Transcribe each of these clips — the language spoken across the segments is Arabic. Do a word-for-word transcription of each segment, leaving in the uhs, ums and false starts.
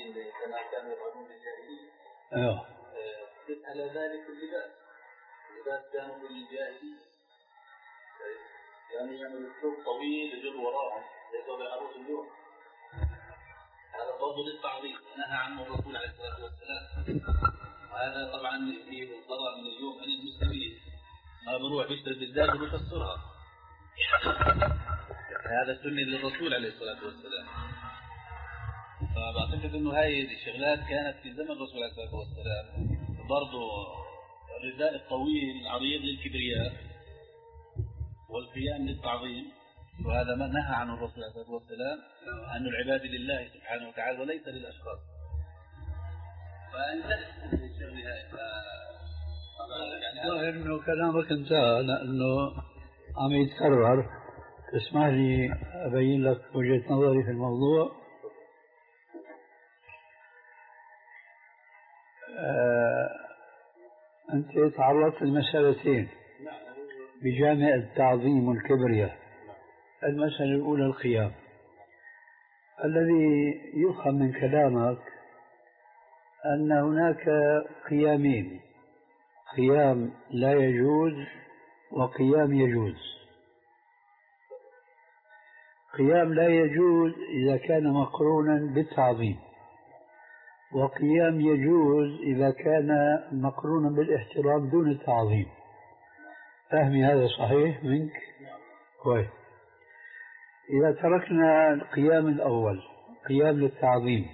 الدين كما كانوا يفعلون بالجاهلية. أيوه. على ذلك اللباس، اللباس كانوا في الجاهلية يعني يعملوا الثوب طويل يجر وراهم زي العروس اليوم. هذا برضه للتعظيم نهى عنه الرسول عليه الصلاة والسلام. وهذا طبعا فيه ضرر من اليوم عن المسلمين، ما بروح يشتري بالذات ويفسرها. هذا سنة للرسول عليه الصلاة والسلام. فبعتقد انه هاي الشغلات كانت في زمن الرسول عليه الصلاة والسلام. برضه الرداء الطويل العريض للكبرياء والقيام للتعظيم، وهذا ما نهى عنه الرسول عليه الصلاة والسلام، أن العبادة لله سبحانه وتعالى وليس للأشخاص. فانتهت الشغل هاي. ظاهر انه كلامك انتهى لانه عم يتكرر. تسمح لي ابين لك وجهة نظري في الموضوع. آه، انت تعرضت لمسألتين بجامع التعظيم والكبرياء. المسألة الأولى القيام. الذي يفهم من كلامك أن هناك قيامين، قيام لا يجوز وقيام يجوز. قيام لا يجوز إذا كان مقرونا بالتعظيم، وقيام يجوز إذا كان مقرونا بالاحترام دون التعظيم. فهمي هذا صحيح منك؟ كويس. إذا تركنا القيام الأول قيام للتعظيم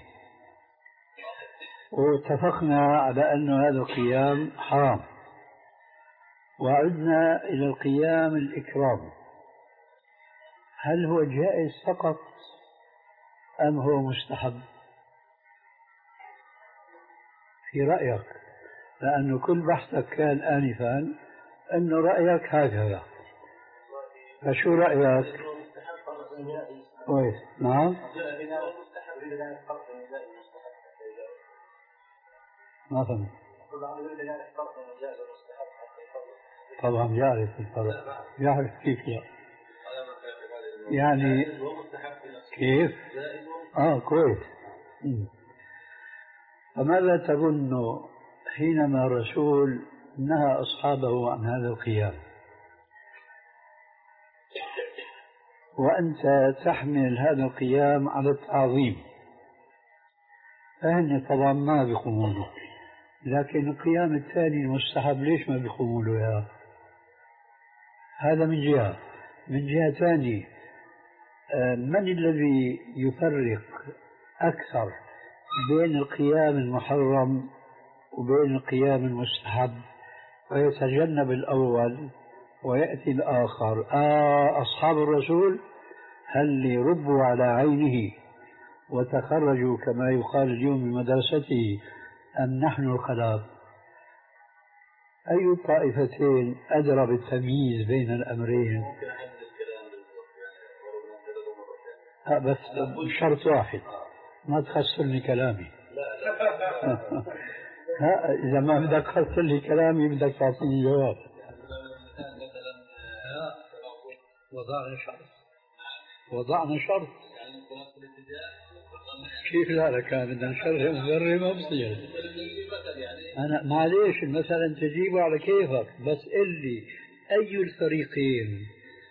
واتفقنا على أن هذا القيام حرام، وعدنا إلى القيام الإكرام، هل هو جائز فقط أم هو مستحب في رأيك؟ لأنه كل بحثك كان آنفا أن رأيك هكذا، فشو رأيك؟ كويس. نعم. ما فهمت. طبعا يعرف الفرق، يعرف كيف لا. يعني كيف؟ اه كويس. فماذا تظن حينما الرسول نهى أصحابه عن هذا القيام وأنت تحمل هذا القيام على التعظيم؟ فهن طبعا ما بيقوموا له، لكن القيام الثاني المستحب ليش ما بيقوموا له يا؟ هذا من جهة. من جهة ثانية، من الذي يفرق أكثر بين القيام المحرم وبين القيام المستحب ويتجنب الأول ويأتي الآخر؟ آه أصحاب الرسول هل ربوا على عينه وتخرجوا كما يقال اليوم من مدرسته أم نحن الخلاف؟ أي الطائفتين أدرى بالتمييز بين الأمرين؟ آه بس بشرط واحد، ما تخسرني كلامي. ها إذا ما بدك تخسر لي كلامي بدك تعطيني جواب. وضعنا شرط، وضعنا شرط. كيف لا لك بدنا نشرح مبرر ما بصير. أنا معليش مثلا تجيبه على كيفك، بس قل لي أي الفريقين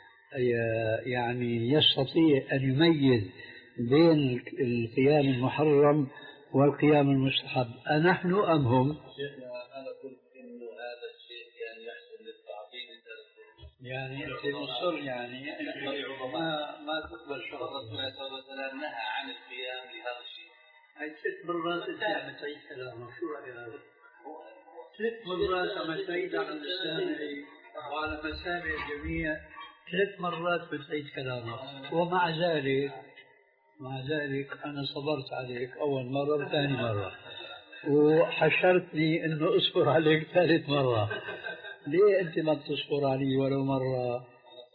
يعني يستطيع أن يميز بين القيام المحرم والقيام المستحب، أنحن أم هم؟ شيخنا أنا قلت إنه هذا الشيء كان يحسن للتعظيم. يعني أنت مصر يعني ما ما تقبل شرط الرسول عليه الصلاة والسلام نهى عن القيام لهذا الشيء. هاي ست مرات أنت عم تعيد كلامك، شو رأيك؟ ثلاث مرات عم تعيد على لساني وعلى مسامع الجميع، ثلاث مرات بتعيد كلامك، ومع ذلك مع ذلك أنا صبرت عليك أول مرة وثاني مرة، وحشرتني إنه أصبر عليك ثالث مرة. ليه أنت ما بتصبر علي ولو مرة؟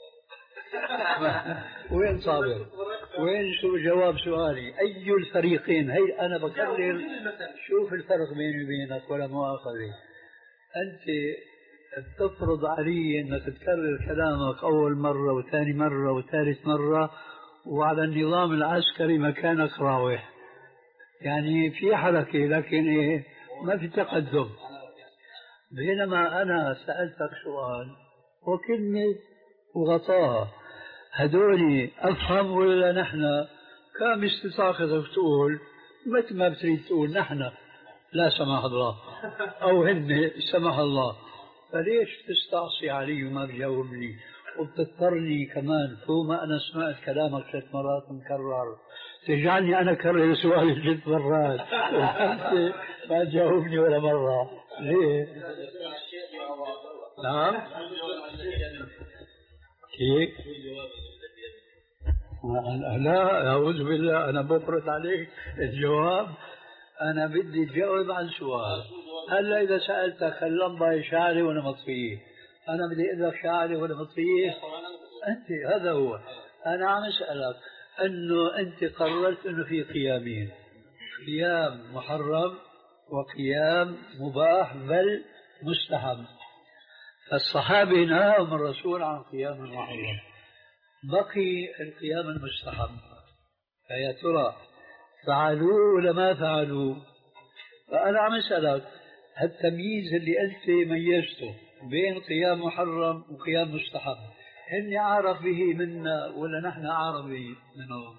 وين صابر؟ وين شو جواب سؤالي؟ أي الفريقين؟ هي أنا بكرر. شوف الفرق بيني وبينك ولا مؤاخذة، أنت تفرض علي أنك تكرر كلامك أول مرة وثاني مرة وثالث مرة، وعلى النظام العسكري مكانك راوح. يعني في حركة لكن إيه ما في تقدم. بينما أنا سألتك سؤال وكلمة وغطاها، هدول أفهم ولا نحن كم استطاعتك تقول مثل ما بتريد تقول نحن لا سمح الله أو هن سمح الله، فليش تستعصي علي وما بجاوبني وبتضطرني كمان فوق ما أنا سمعت كلامك ثلاث مرات مكرر تجعلني أنا أكرر سؤالي ثلاث مرات وأنت ما تجاوبني ولا مرة؟ ليه؟ نعم؟ كيف؟ لا أعوذ بالله، أنا بفرض عليك الجواب. أنا بدي تجاوب عن سؤال. هلا إذا سألتك اللمبة شاعلة ولا مطفية، أنا بدي أقول لك شاعلة ولا مطفية؟ أنت هذا هو. أنا عم أسألك أنه أنت قررت أنه في قيامين، قيام محرم وقيام مباح بل مستحب، فالصحابة نهاهم الرسول عن قيام المحرم، بقي القيام المستحب، فيا ترى فعلوه ولا ما فعلوه؟ فأنا عم أسألك هالتمييز اللي أنت ميزته بين قيام محرم وقيام مستحب، هن أعرف به منا ولا نحن أعرف به منهم؟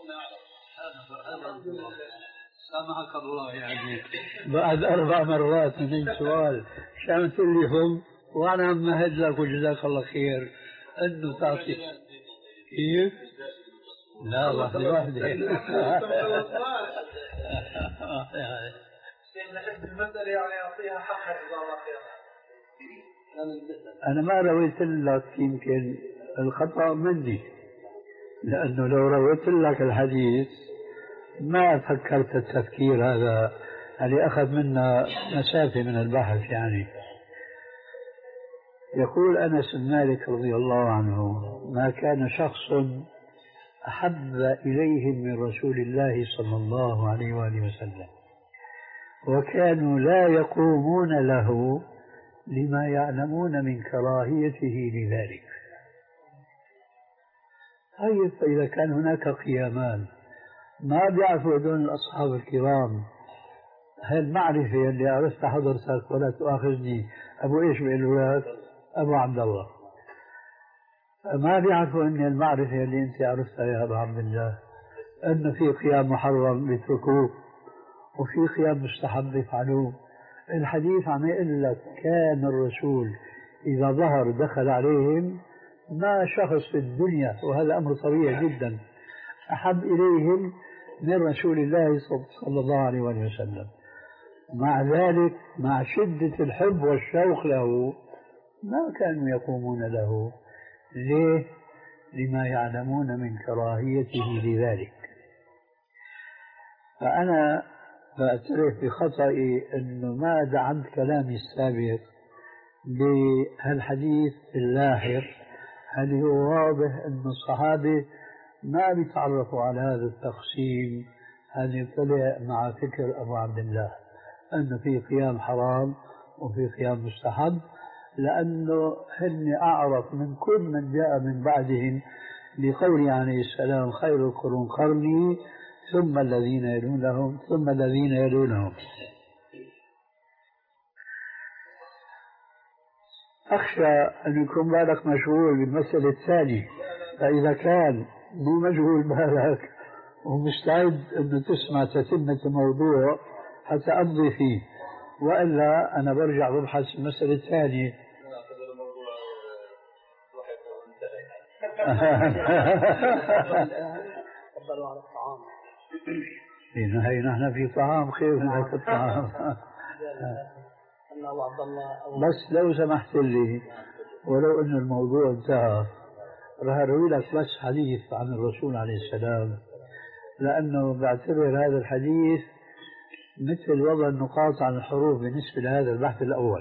سامحك الله، يعني بعد أربع مرات من سؤال شان تقول لي هم وأنا عم مهد لك وجزاك الله خير أنه تعطي كيف؟ لا واحدة واحدة. المسألة يعني أعطيها حقها إذا الله. أنا ما رويت لك، يمكن الخطأ مني، لأنه لو رويت لك الحديث ما فكرت التفكير هذا اللي أخذ منا مسافة من البحث. يعني يقول أنس بن مالك رضي الله عنه: ما كان شخص أحب إليهم من رسول الله صلى الله عليه وآله وسلم وكانوا لا يقومون له لما يعلمون من كراهيته لذلك. طيب فإذا كان هناك قيامان ما بيعرفوا هذول الأصحاب الكرام هالمعرفة اللي عرفتها حضرتك ولا تؤاخذني أبو إيش بيقولوا لك؟ أبو عبد الله. ما بيعرفوا أن المعرفة اللي أنت عرفتها يا أبو عبد الله أنه في قيام محرم بيتركوه وفي قيام مستحب يفعلوه. الحديث عم يقول لك كان الرسول إذا ظهر دخل عليهم ما شخص في الدنيا، وهذا أمر طبيعي جدا، أحب إليهم من رسول الله صلى الله عليه وسلم. مع ذلك مع شدة الحب والشوق له ما كانوا يقومون له. ليه؟ لما يعلمون من كراهيته لذلك. فأنا بعترف بخطئي أنه ما دعمت كلامي السابق بهالحديث اللاحق، هل هو واضح أن الصحابة ما بيتعرفوا على هذا التقسيم، هذا طلع مع فكر أبو عبد الله أنه في قيام حرام وفي قيام مستحب، لأنه هن أعرف من كل من جاء من بعدهم لقوله عليه السلام: خير القرون قرني ثم الذين يلونهم ثم الذين يلونهم. أخشى أن يكون بالك مشغول بالمسألة الثانية، فإذا كان مو مشغول بالك ومستعد أن تسمع تتمة الموضوع حتى أمضي فيه، وإلا أنا برجع ببحث المسألة الثانية. تفضلوا على الطعام. هي نحن في طعام خير من هيك الطعام. بس لو سمحت لي ولو أن الموضوع انتهى راح أروي لك بس حديث عن الرسول عليه السلام، لأنه بعتبر هذا الحديث مثل وضع النقاط عن الحروف بالنسبة لهذا البحث الأول.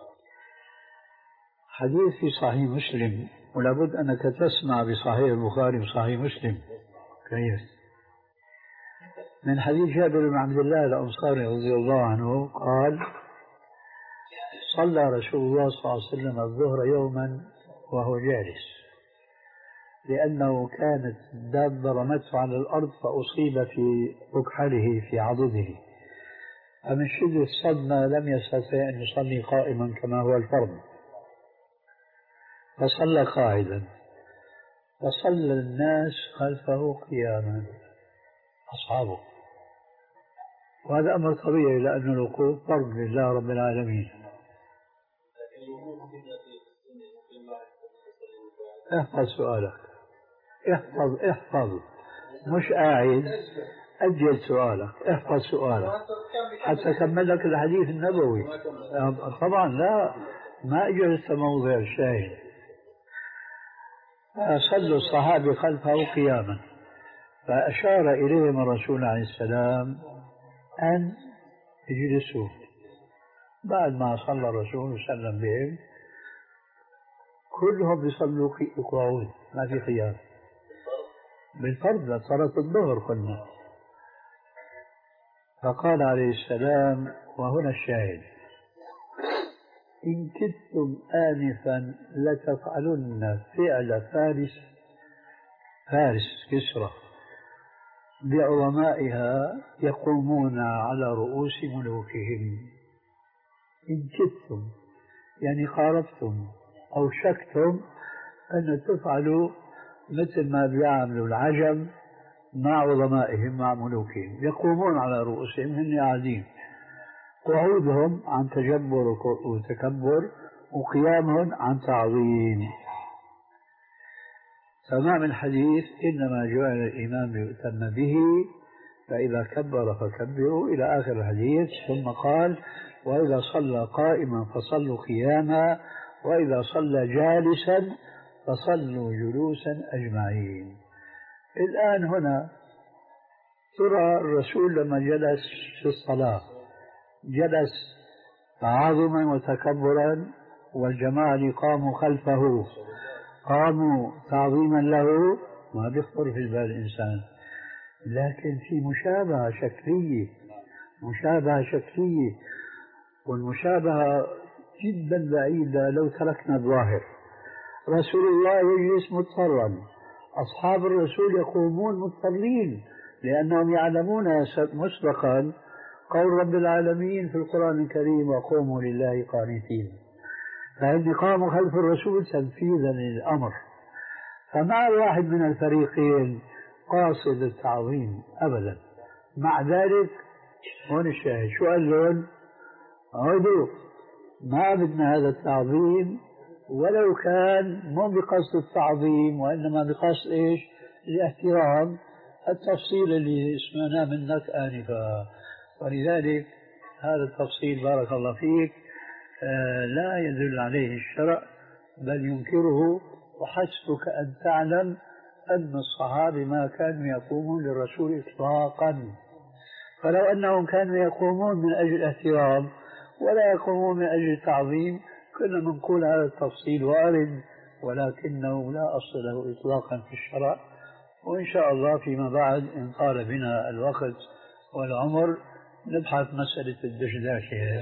حديث في صحيح مسلم، ولابد أنك تسمع بصحيح البخاري وصحيح مسلم كيف، من حديث جابر بن عبد الله الأنصاري رضي الله عنه قال: صلى رسول الله صلى الله عليه وسلم الظهر يوما وهو جالس، لأنه كانت الدابة رمته على الأرض فأصيب في مكحله في عضده، فمن شدة الصدمة لم يستطع أن يصلي قائما كما هو الفرض، فصلى قاعدا، فصلى الناس خلفه قياما أصحابه، وهذا أمر طبيعي لأن الوقوف فرض لله رب العالمين. احفظ سؤالك، احفظ احفظ مش قاعد، أجل سؤالك، احفظ سؤالك حتى أكمل لك الحديث النبوي. طبعا لا، ما أجلس موضع الشاهد. صلوا الصحابة خلفه قياما، فأشار إليهم الرسول عليه السلام أن يجلسوا. بعد ما صلى الرسول وسلم بهم كلهم بيصلوا قعود، ما في قيام بالفرض لصلاة الظهر قلنا. فقال عليه السلام، وهنا الشاهد: إن كدتم آنفا لتفعلن فعل فارس فارس كسرى بعظمائها يقومون على رؤوس ملوكهم. إن كدتم يعني قاربتم أو شكتم أن تفعلوا مثل ما بيعملوا العجم مع عظمائهم مع ملوكهم، يقومون على رؤوسهم، هن قاعدين، قعودهم عن تجبر وتكبر، وقيامهم عن تعظيم. تمام الحديث: إنما جعل الإمام ليؤتم به فإذا كبر فكبروا إلى آخر الحديث. ثم قال: وإذا صلى قائما فصلوا قياما، وإذا صلى جالسا فصلوا جلوسا أجمعين. الآن هنا ترى الرسول لما جلس في الصلاة جلس تعاظما وتكبرا، والجماعة اللي قاموا خلفه قاموا تعظيما له، ما بيخطر في بال الإنسان، لكن في مشابهة شكلية، مشابهة شكلية، والمشابهة جدا بعيدة لو تركنا الظاهر. رسول الله يجلس مضطرا، أصحاب الرسول يقومون مضطرين، لأنهم يعلمون مسبقا قول رب العالمين في القرآن الكريم: وقوموا لله قانتين، فهم قاموا خلف الرسول تنفيذا للأمر. فما واحد من الفريقين قاصد التعظيم أبدا. مع ذلك هون الشاهد، شو قال لهم؟ عودوا، ما بدنا هذا التعظيم، ولو كان مو بقصد التعظيم وإنما بقصد إيش؟ الاحترام، التفصيل اللي سمعناه منك آنفا. ولذلك هذا التفصيل بارك الله فيك آه لا يدل عليه الشرع بل ينكره، وحسبك أن تعلم أن الصحابة ما كانوا يقومون للرسول إطلاقا. فلو أنهم كانوا يقومون من أجل احترام ولا يقومون من أجل تعظيم كنا نقول هذا التفصيل وارد، ولكنه لا أصل له إطلاقا في الشرع. وإن شاء الله فيما بعد إن طال بنا الوقت والعمر نبحث مسألة الدشداشة.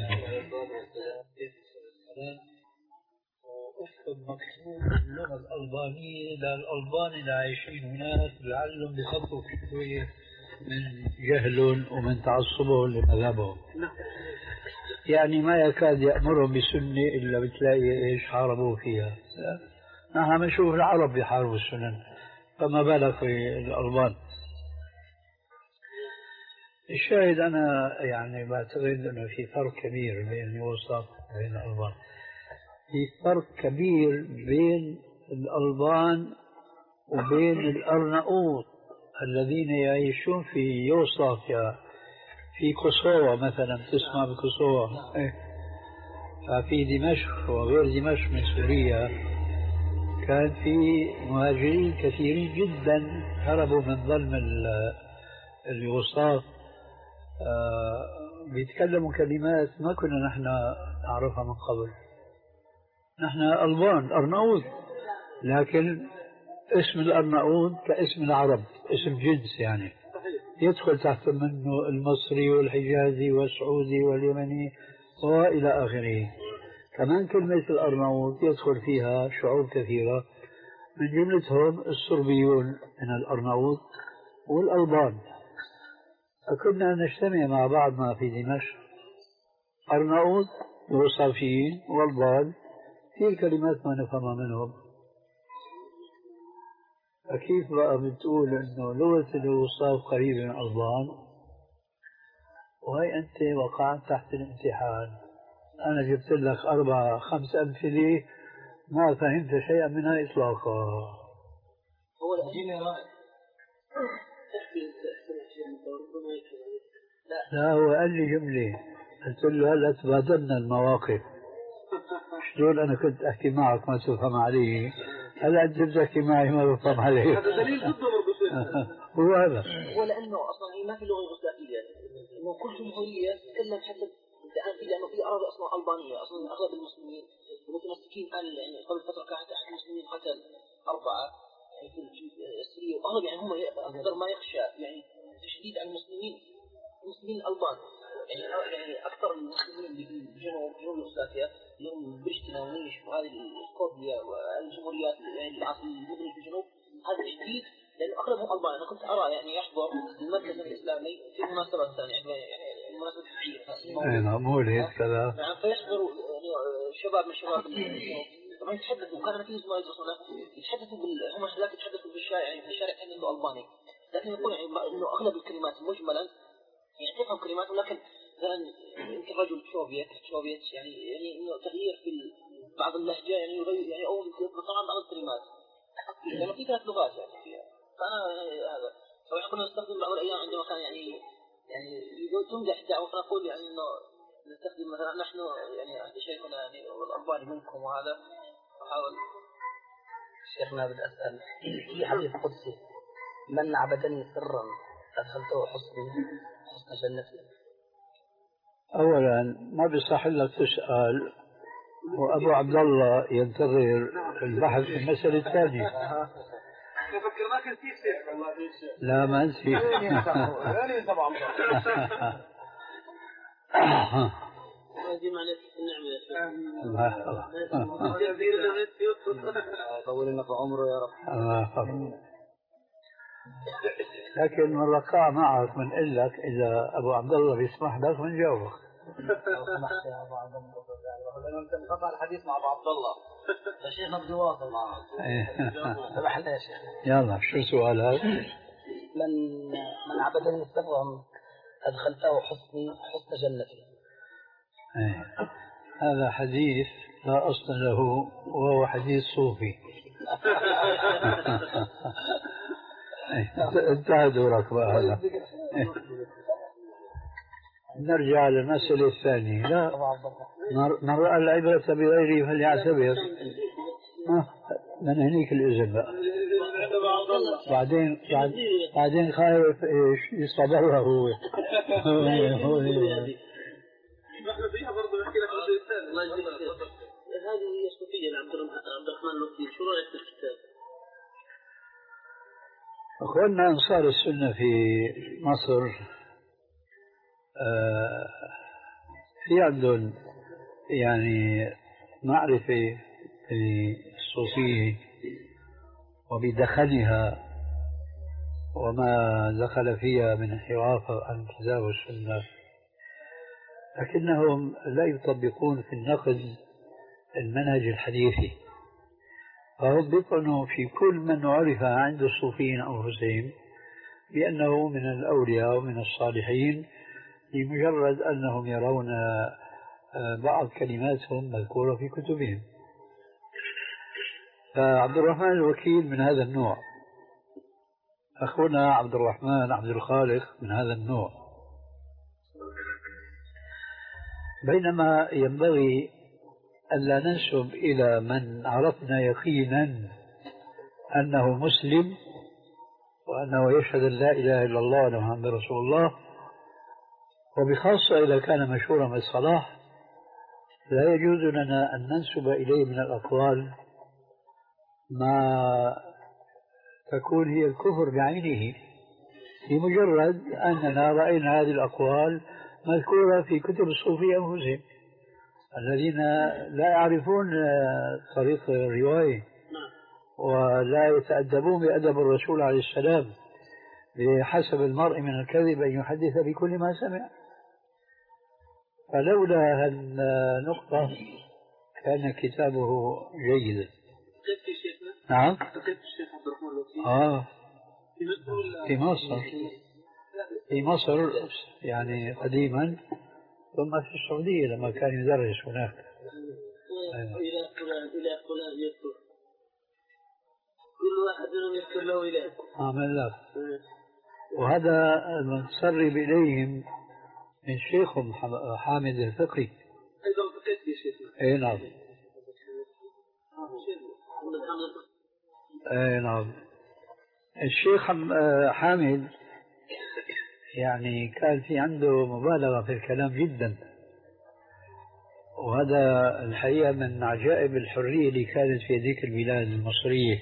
واكتب مكتوب اللغة الألبانية للألبان اللي عايشين هناك لعلهم بخفوا شوية من جهلهم ومن تعصبهم لمذهبهم. يعني ما يكاد يأمرهم بسنة إلا بتلاقي إيش حاربوا فيها. نحن بنشوف العرب بيحاربوا السنن، فما بالك في الألبان. الشاهد أنا يعني بعتقد أنه في فرق كبير بين يوصف وبين الألبان، في فرق كبير بين الألبان وبين الأرناؤوط الذين يعيشون في يوصافيا، في كوسوفا مثلا، تسمع بكوسوفا إيه؟ ففي دمشق وغير دمشق من سوريا كان في مهاجرين كثيرين جدا هربوا من ظلم اليوغوسلاف، آه بيتكلموا كلمات ما كنا نحن نعرفها من قبل. نحن ألبان أرناؤوط، لكن اسم الأرناؤوط كاسم العرب، اسم جنس يعني يدخل تحت منه المصري والحجازي والسعودي واليمني وإلى آخره. كمان كلمة الأرناؤوط يدخل فيها شعوب كثيرة من جملتهم الصربيون من الأرناؤوط والألبان. كنا نجتمع مع بعضنا في دمشق، أرناؤوط يوغوسلافيين والبان، كثير كلمات ما نفهمها منهم. فكيف بقى بتقول إنه لغة اليوغوسلاف قريبة من الألبان وهي أنت وقعت تحت الامتحان؟ أنا جبت لك أربعة خمس أمثلة ما فهمت شيئا منها إطلاقا. هو الأجيب رائع. لا هو قال لي جملة، قلت له هلا تبادلنا المواقف، شلون أنا كنت أحكي معك ما تفهم علي، هلا أنت بتحكي معي ما بفهم عليك. هذا دليل ضده برضه. هو هذا. هو لأنه أصلا هي ما في لغة يوغوسلافية، إنه كل جمهورية تتكلم حتى الآن في، لأنه في أراضي أصلا ألبانية، أصلا أغلب المسلمين المتمسكين الآن، يعني قبل فترة كانت أحد المسلمين قتل أربعة يعني في السورية، وأغلب يعني هم أكثر ما يخشى يعني تشديد على المسلمين المسلمين الألبان، يعني يعني أكثر المسلمين اللي في جنوب جنوب يوغوسلافيا اللي هم برشتنا ونيش وهذه السكوبيا والجمهوريات يعني العاصمة المدن في الجنوب، هذا تشديد لأنه أغلبهم ألبان. أنا كنت أرى يعني يحضر المركز الإسلامي في مناسبات ثانية يعني المناسبة الحية أي نعم مولد كذا، نعم، فيحضروا يعني شباب من شباب الجنوب طبعا يتحدثوا، وكان في زملاء يدرسون يتحدثوا بال... هم هذاك يتحدثوا بالشارع يعني في الشارع كان عنده ألباني، لكن يقول يعني إنه أغلب الكلمات مجملا يعني تفهم كلمات، ولكن مثلا يمكن رجل شوفيت شوفيت يعني يعني إنه تغيير في بعض اللهجة يعني يغير يعني أو طبعا بعض الكلمات لأنه في ثلاث لغات يعني فيها. فأنا هذا طبعا كنا نستخدم بعض الأيام عندما كان يعني يعني تمدح الدعوة، فنقول يعني إنه نستخدم مثلا نحن يعني أهل شيخنا يعني والألباني منكم، وهذا أحاول. شيخنا بدي أسأل في حديث قدسي: من عبدني سرا أدخلته حسن حسن جنتي. أولا ما بيصح لك تسأل وأبو عبد الله ينتظر البحث في المسألة الثانية. فكرناك نسيت شيخ والله. لا ما نسيت. هذه معنى النعمة يا شيخ. طول لنا في عمره يا رب. لكن من رقاء معك بنقول لك إذا أبو عبد الله بيسمح لك بنجاوبك. لو سمحت يا أبو عبد الله، لأنه أنت انقطع الحديث مع أبو عبد الله، فشيخنا بده يواصل معه. سمح لي يا شيخ. يلا شو سؤالك؟ من من عبدني سرا أدخلته حسني حسن جنتي. ايه. هذا حديث لا أصل له وهو حديث صوفي. انتهى دورك بقى هذا. نرجع للمسألة الثانية. لا من رأى العبرة بغيره فليعتبر. من هنيك الإذن بقى. بعدين بعدين خايف ايش يصبرها هو. نحن فيها برضه نحكي لك عن الثاني. الله يجزيك خير. هذه هي الصوفية لعبد الرحمن الوكيل، شو رأيك في الكتاب؟ أخواننا أنصار السنة في مصر آه في عندهم يعني معرفة بالصوفية وبدخلها وما دخل فيها من انحراف عن الكتاب والسنة، لكنهم لا يطبقون في النقد المنهج الحديثي، فهم بيطعنوا في كل من عرف عند الصوفيين أنفسهم بأنه من الأولياء ومن الصالحين لمجرد أنهم يرون بعض كلماتهم مذكورة في كتبهم. فعبد الرحمن الوكيل من هذا النوع، أخونا عبد الرحمن عبد الخالق من هذا النوع. بينما ينبغي ألا ننسب إلى من عرفنا يقينا أنه مسلم وأنه يشهد أن لا إله إلا الله وأن محمد رسول الله، وبخاصة إذا كان مشهورا بالصلاح، لا يجوز لنا أن ننسب إليه من الأقوال ما تكون هي الكفر بعينه لمجرد أننا رأينا هذه الأقوال مذكورة في كتب الصوفية أنفسهم الذين لا يعرفون طريق الرواية ولا يتأدبون بأدب الرسول عليه السلام بحسب المرء من الكذب أن يحدث بكل ما سمع. فلولا النقطة كان كتابه جيدا. كيف شيخنا؟ نعم. كيف الشيخ عبد الرحمن الوكيل؟ آه في مصر ولا في مصر؟ في مصر يعني قديما، ثم في السعودية لما كان يدرس هناك. إلى فلان إلى فلان يذكر كل واحد منهم يذكر له إله. آه من الله. وهذا المتسرب إليهم من شيخهم حامد الفقي. أيضا فقيت يا شيخنا. أي نعم. أي نعم. الشيخ حامد يعني كان في عنده مبالغة في الكلام جدا، وهذا الحقيقة من عجائب الحرية اللي كانت في ذيك البلاد المصرية،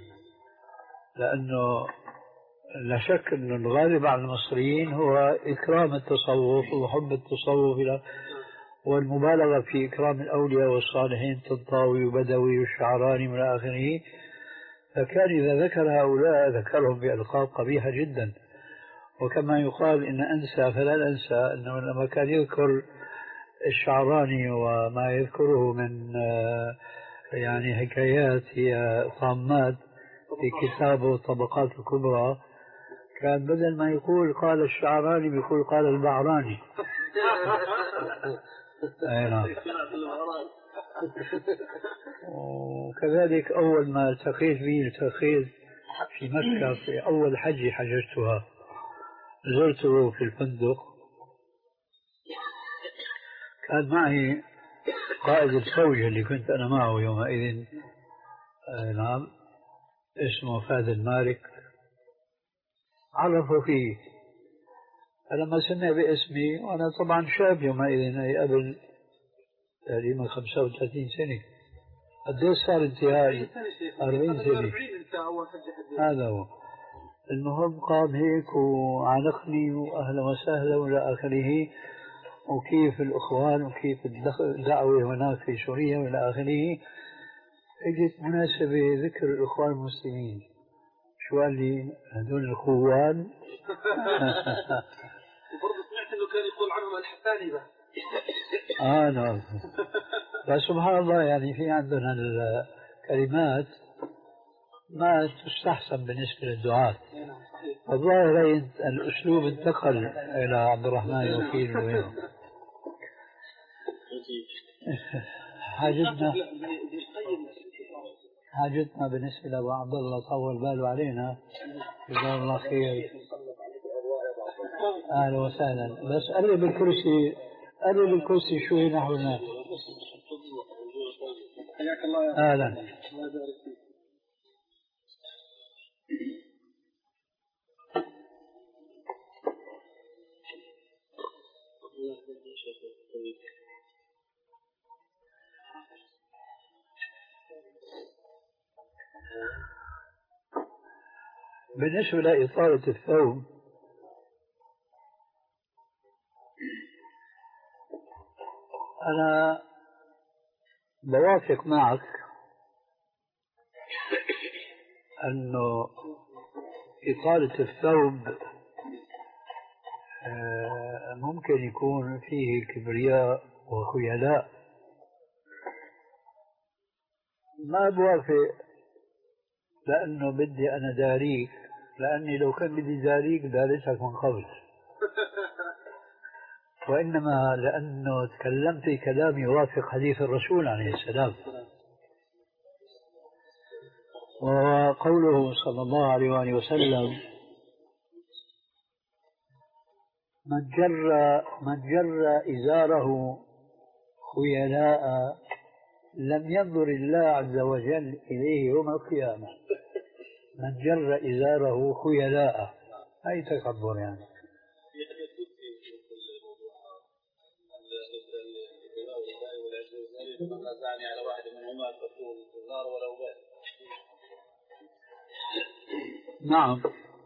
لأنه لا شك أن الغالب على المصريين هو إكرام التصوف وحب التصوف والمبالغة في إكرام الأولياء والصالحين، طنطاوي وبدوي والشعراني من آخره. فكان إذا ذكر هؤلاء ذكرهم بألقاب قبيحة جدا. وكما يقال إن أنسى فلا أنسى أنه لما كان يذكر الشعراني وما يذكره من يعني حكايات هي طامات في كتابه الطبقات الكبرى، كان بدل ما يقول قال الشعراني بيقول قال البعراني. أي نعم. وكذلك أول ما التقيت به التقيت في مكة في أول حج حججتها، زرته في الفندق، كان معي قائد الفوج اللي كنت أنا معه يومئذ، آه نعم، اسمه فهد المالك، عرفوا فيه. فلما سمع باسمي، وأنا طبعا شاب يومئذ، أي قبل تقريبا خمسة وثلاثين سنة، قديش صار انتهائي؟ أربعين سنة. هذا هو. المهم قام هيك وعانقني وأهلا وسهلا وإلى آخره، وكيف الإخوان وكيف الدعوة هناك في سوريا وإلى آخره. اجت مناسبة ذكر الإخوان المسلمين، شو قال لي؟ هذول الخوان. وبرضه سمعت انه كان يقول عنهم الحسانبة. اه نعم. فسبحان الله يعني في عندنا الكلمات ما تستحسن بالنسبة للدعاة. الظاهر الأسلوب انتقل إلى عبد الرحمن الوكيل وغيره. حاجتنا حاجتنا بالنسبة لأبو عبد الله طول باله علينا، جزاه الله خير. أهلا وسهلا. بس قرب الكرسي، قرب الكرسي شوي نحو الناس. حياك الله يا أهلا. الله يبارك فيك. بالنسبة لإطالة الثوب، أنا بوافق معك أنه إطالة الثوب ممكن يكون فيه كبرياء وخيلاء. ما بوافق لأنه بدي أنا داريك، لأني لو كان بدي داريك دارتك من قبل، وإنما لأنه تكلمت كلام يوافق حديث الرسول عليه السلام، وقوله صلى الله عليه وآله وسلم: من جر من جر إزاره خيلاء لم ينظر الله عز وجل إليه يوم القيامة. من جر إزاره خيلاء، أي تكبر يعني. على واحد منهما تقول الزار ولو بات. نعم،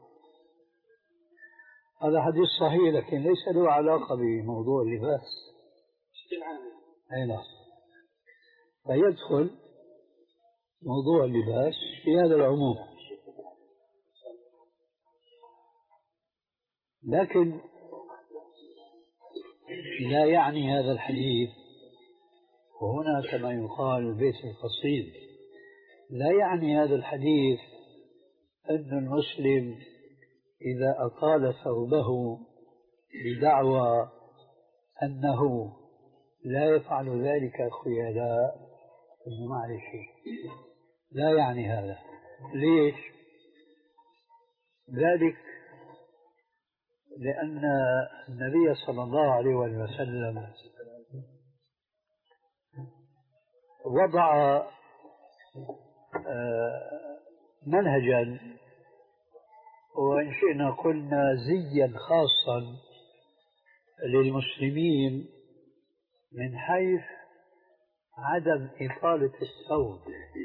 هذا حديث صحيح، لكن ليس له علاقة بموضوع اللباس. بشكل عام. أي نعم. فيدخل موضوع اللباس في هذا العموم. لكن لا يعني هذا الحديث، وهنا كما يقال البيت القصيد، لا يعني هذا الحديث أن المسلم إذا أطال ثوبه بدعوى أنه لا يفعل ذلك خيلاء أنه ما عليه شيء، لا يعني هذا. ليش؟ ذلك لأن النبي صلى الله عليه وسلم وضع منهجا، وإن شئنا قلنا زيا خاصا للمسلمين من حيث عدم إطالة الثوب.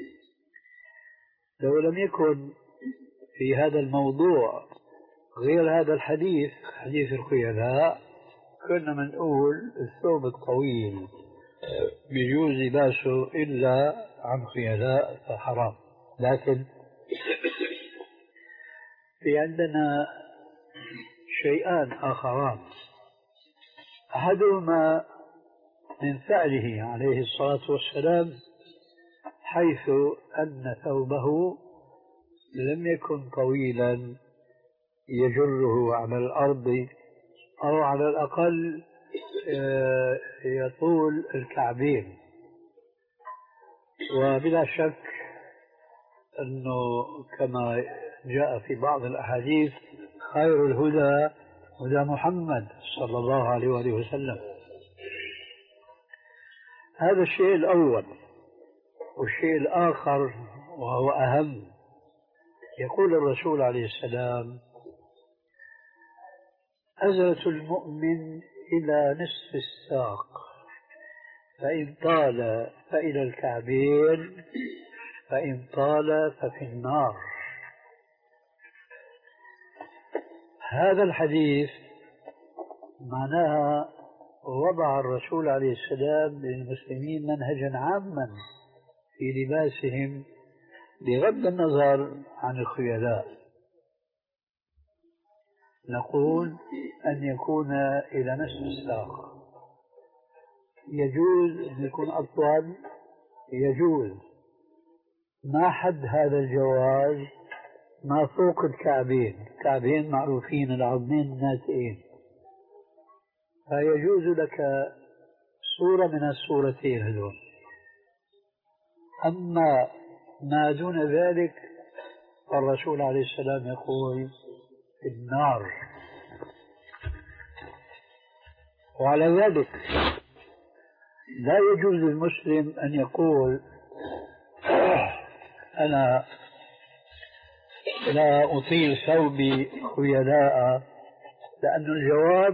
لو لم يكن في هذا الموضوع غير هذا الحديث، حديث الخيلاء، كنا منقول الثوب الطويل بيجوز لباسه إلا عن خيلاء فحرام. لكن في عندنا شيئان آخران، أحدهما من فعله عليه الصلاة والسلام، حيث أن ثوبه لم يكن طويلا يجره على الأرض، أو على الأقل يطول الكعبين. وبلا شك أنه كما جاء في بعض الأحاديث خير الهدى هدى محمد صلى الله عليه وآله وسلم. هذا الشيء الأول. والشيء الآخر وهو أهم، يقول الرسول عليه السلام: أزرة المؤمن إلى نصف الساق، فإن طال فإلى الكعبين، فإن طال ففي النار. هذا الحديث معناها وضع الرسول عليه السلام للمسلمين منهجا عاما في لباسهم بغض النظر عن الخيلاء. نقول أن يكون إلى نصف الساق، يجوز أن يكون أطول، يجوز. ما حد هذا الجواز؟ ما فوق الكعبين. الكعبين معروفين العظمين الناتئين، فيجوز لك صورة من الصورتين هذول. أما ما دون ذلك فالرسول عليه السلام يقول في النار. وعلى ذلك لا يجوز للمسلم أن يقول أنا لا أطيل ثوبي خيلاء، لأن الجواب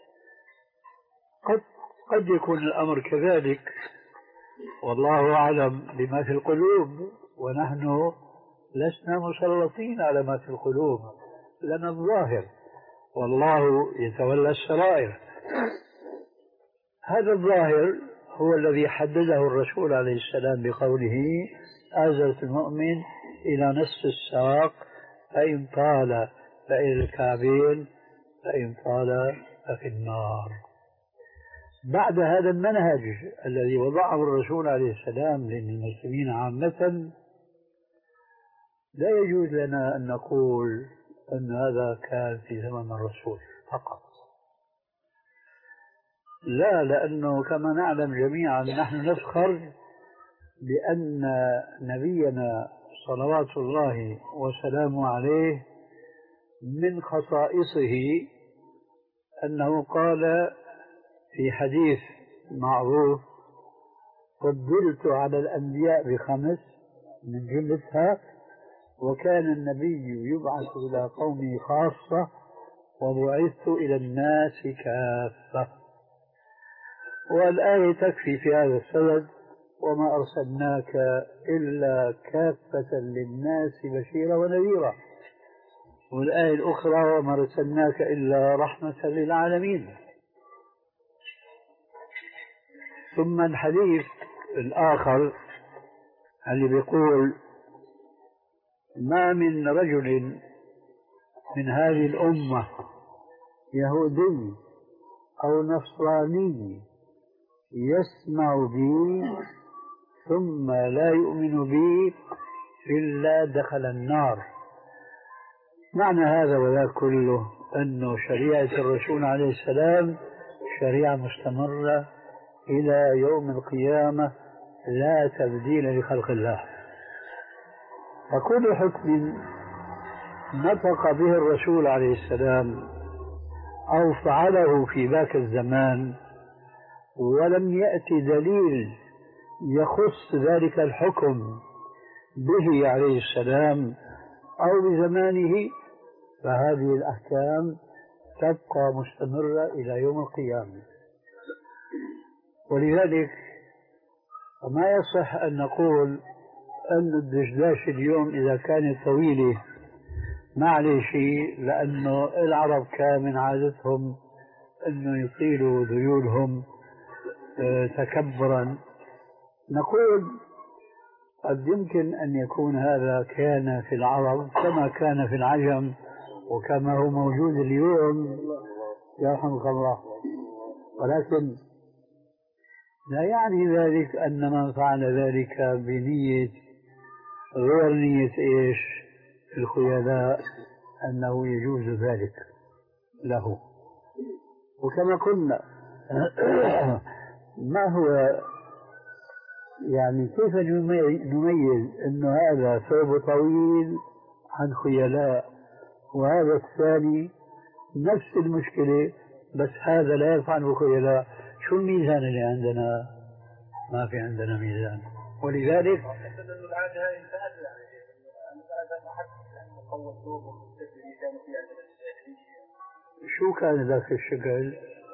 قد قد يكون الأمر كذلك، والله أعلم بما في القلوب، ونحن لسنا مسلطين على ما في القلوب، لنا الظاهر والله يتولى السرائر. هذا الظاهر هو الذي حدده الرسول عليه السلام بقوله: أزرة المؤمن إلى نصف الساق، فإن طال فإلى الكعبين، فإن طال ففي النار. بعد هذا المنهج الذي وضعه الرسول عليه السلام للمسلمين عامة، لا يجوز لنا أن نقول أن هذا كان في زمن الرسول فقط. لا، لأنه كما نعلم جميعا نحن نفخر بأن نبينا صلوات الله وسلامه عليه من خصائصه أنه قال في حديث معروف: فضلت على الأنبياء بخمس من جملتها: وكان النبي يبعث إلى قومه خاصة، وبعثت إلى الناس كافة. والآية تكفي في هذا السبب: وما أرسلناك إلا كافة للناس بشيرا ونذيرا. والآية الأخرى: وما أرسلناك إلا رحمة للعالمين. ثم الحديث الآخر اللي بيقول ما من رجل من هذه الأمة يهودي أو نصراني يسمع بي ثم لا يؤمن بي إلا دخل النار. معنى هذا وذاك كله أنه شريعة الرسول عليه السلام شريعة مستمرة إلى يوم القيامة لا تبديل لخلق الله. فكل حكم نطق به الرسول عليه السلام أو فعله في ذاك الزمان ولم يأتي دليل يخص ذلك الحكم به عليه السلام أو بزمانه فهذه الأحكام تبقى مستمرة إلى يوم القيامة. ولذلك ما يصح أن نقول أن الدشداش اليوم إذا كانت طويلة ما عليه شيء، لأنه العرب كان من عادتهم أنه يطيلوا ذيولهم تكبرا. نقول قد يمكن أن يكون هذا كان في العرب كما كان في العجم وكما هو موجود اليوم يرحمك الله، ولكن لا يعني ذلك أن من فعل ذلك بنية غير نية إيش الخيلاء أنه يجوز ذلك له. وكما قلنا ما هو يعني كيف نميز أنه هذا ثوب طويل عن خيلاء وهذا الثاني نفس المشكلة بس هذا لا يفعل خيلاء؟ شو الميزان اللي عندنا؟ ما في عندنا ميزان. ولذلك شو كان ذاك الشكل؟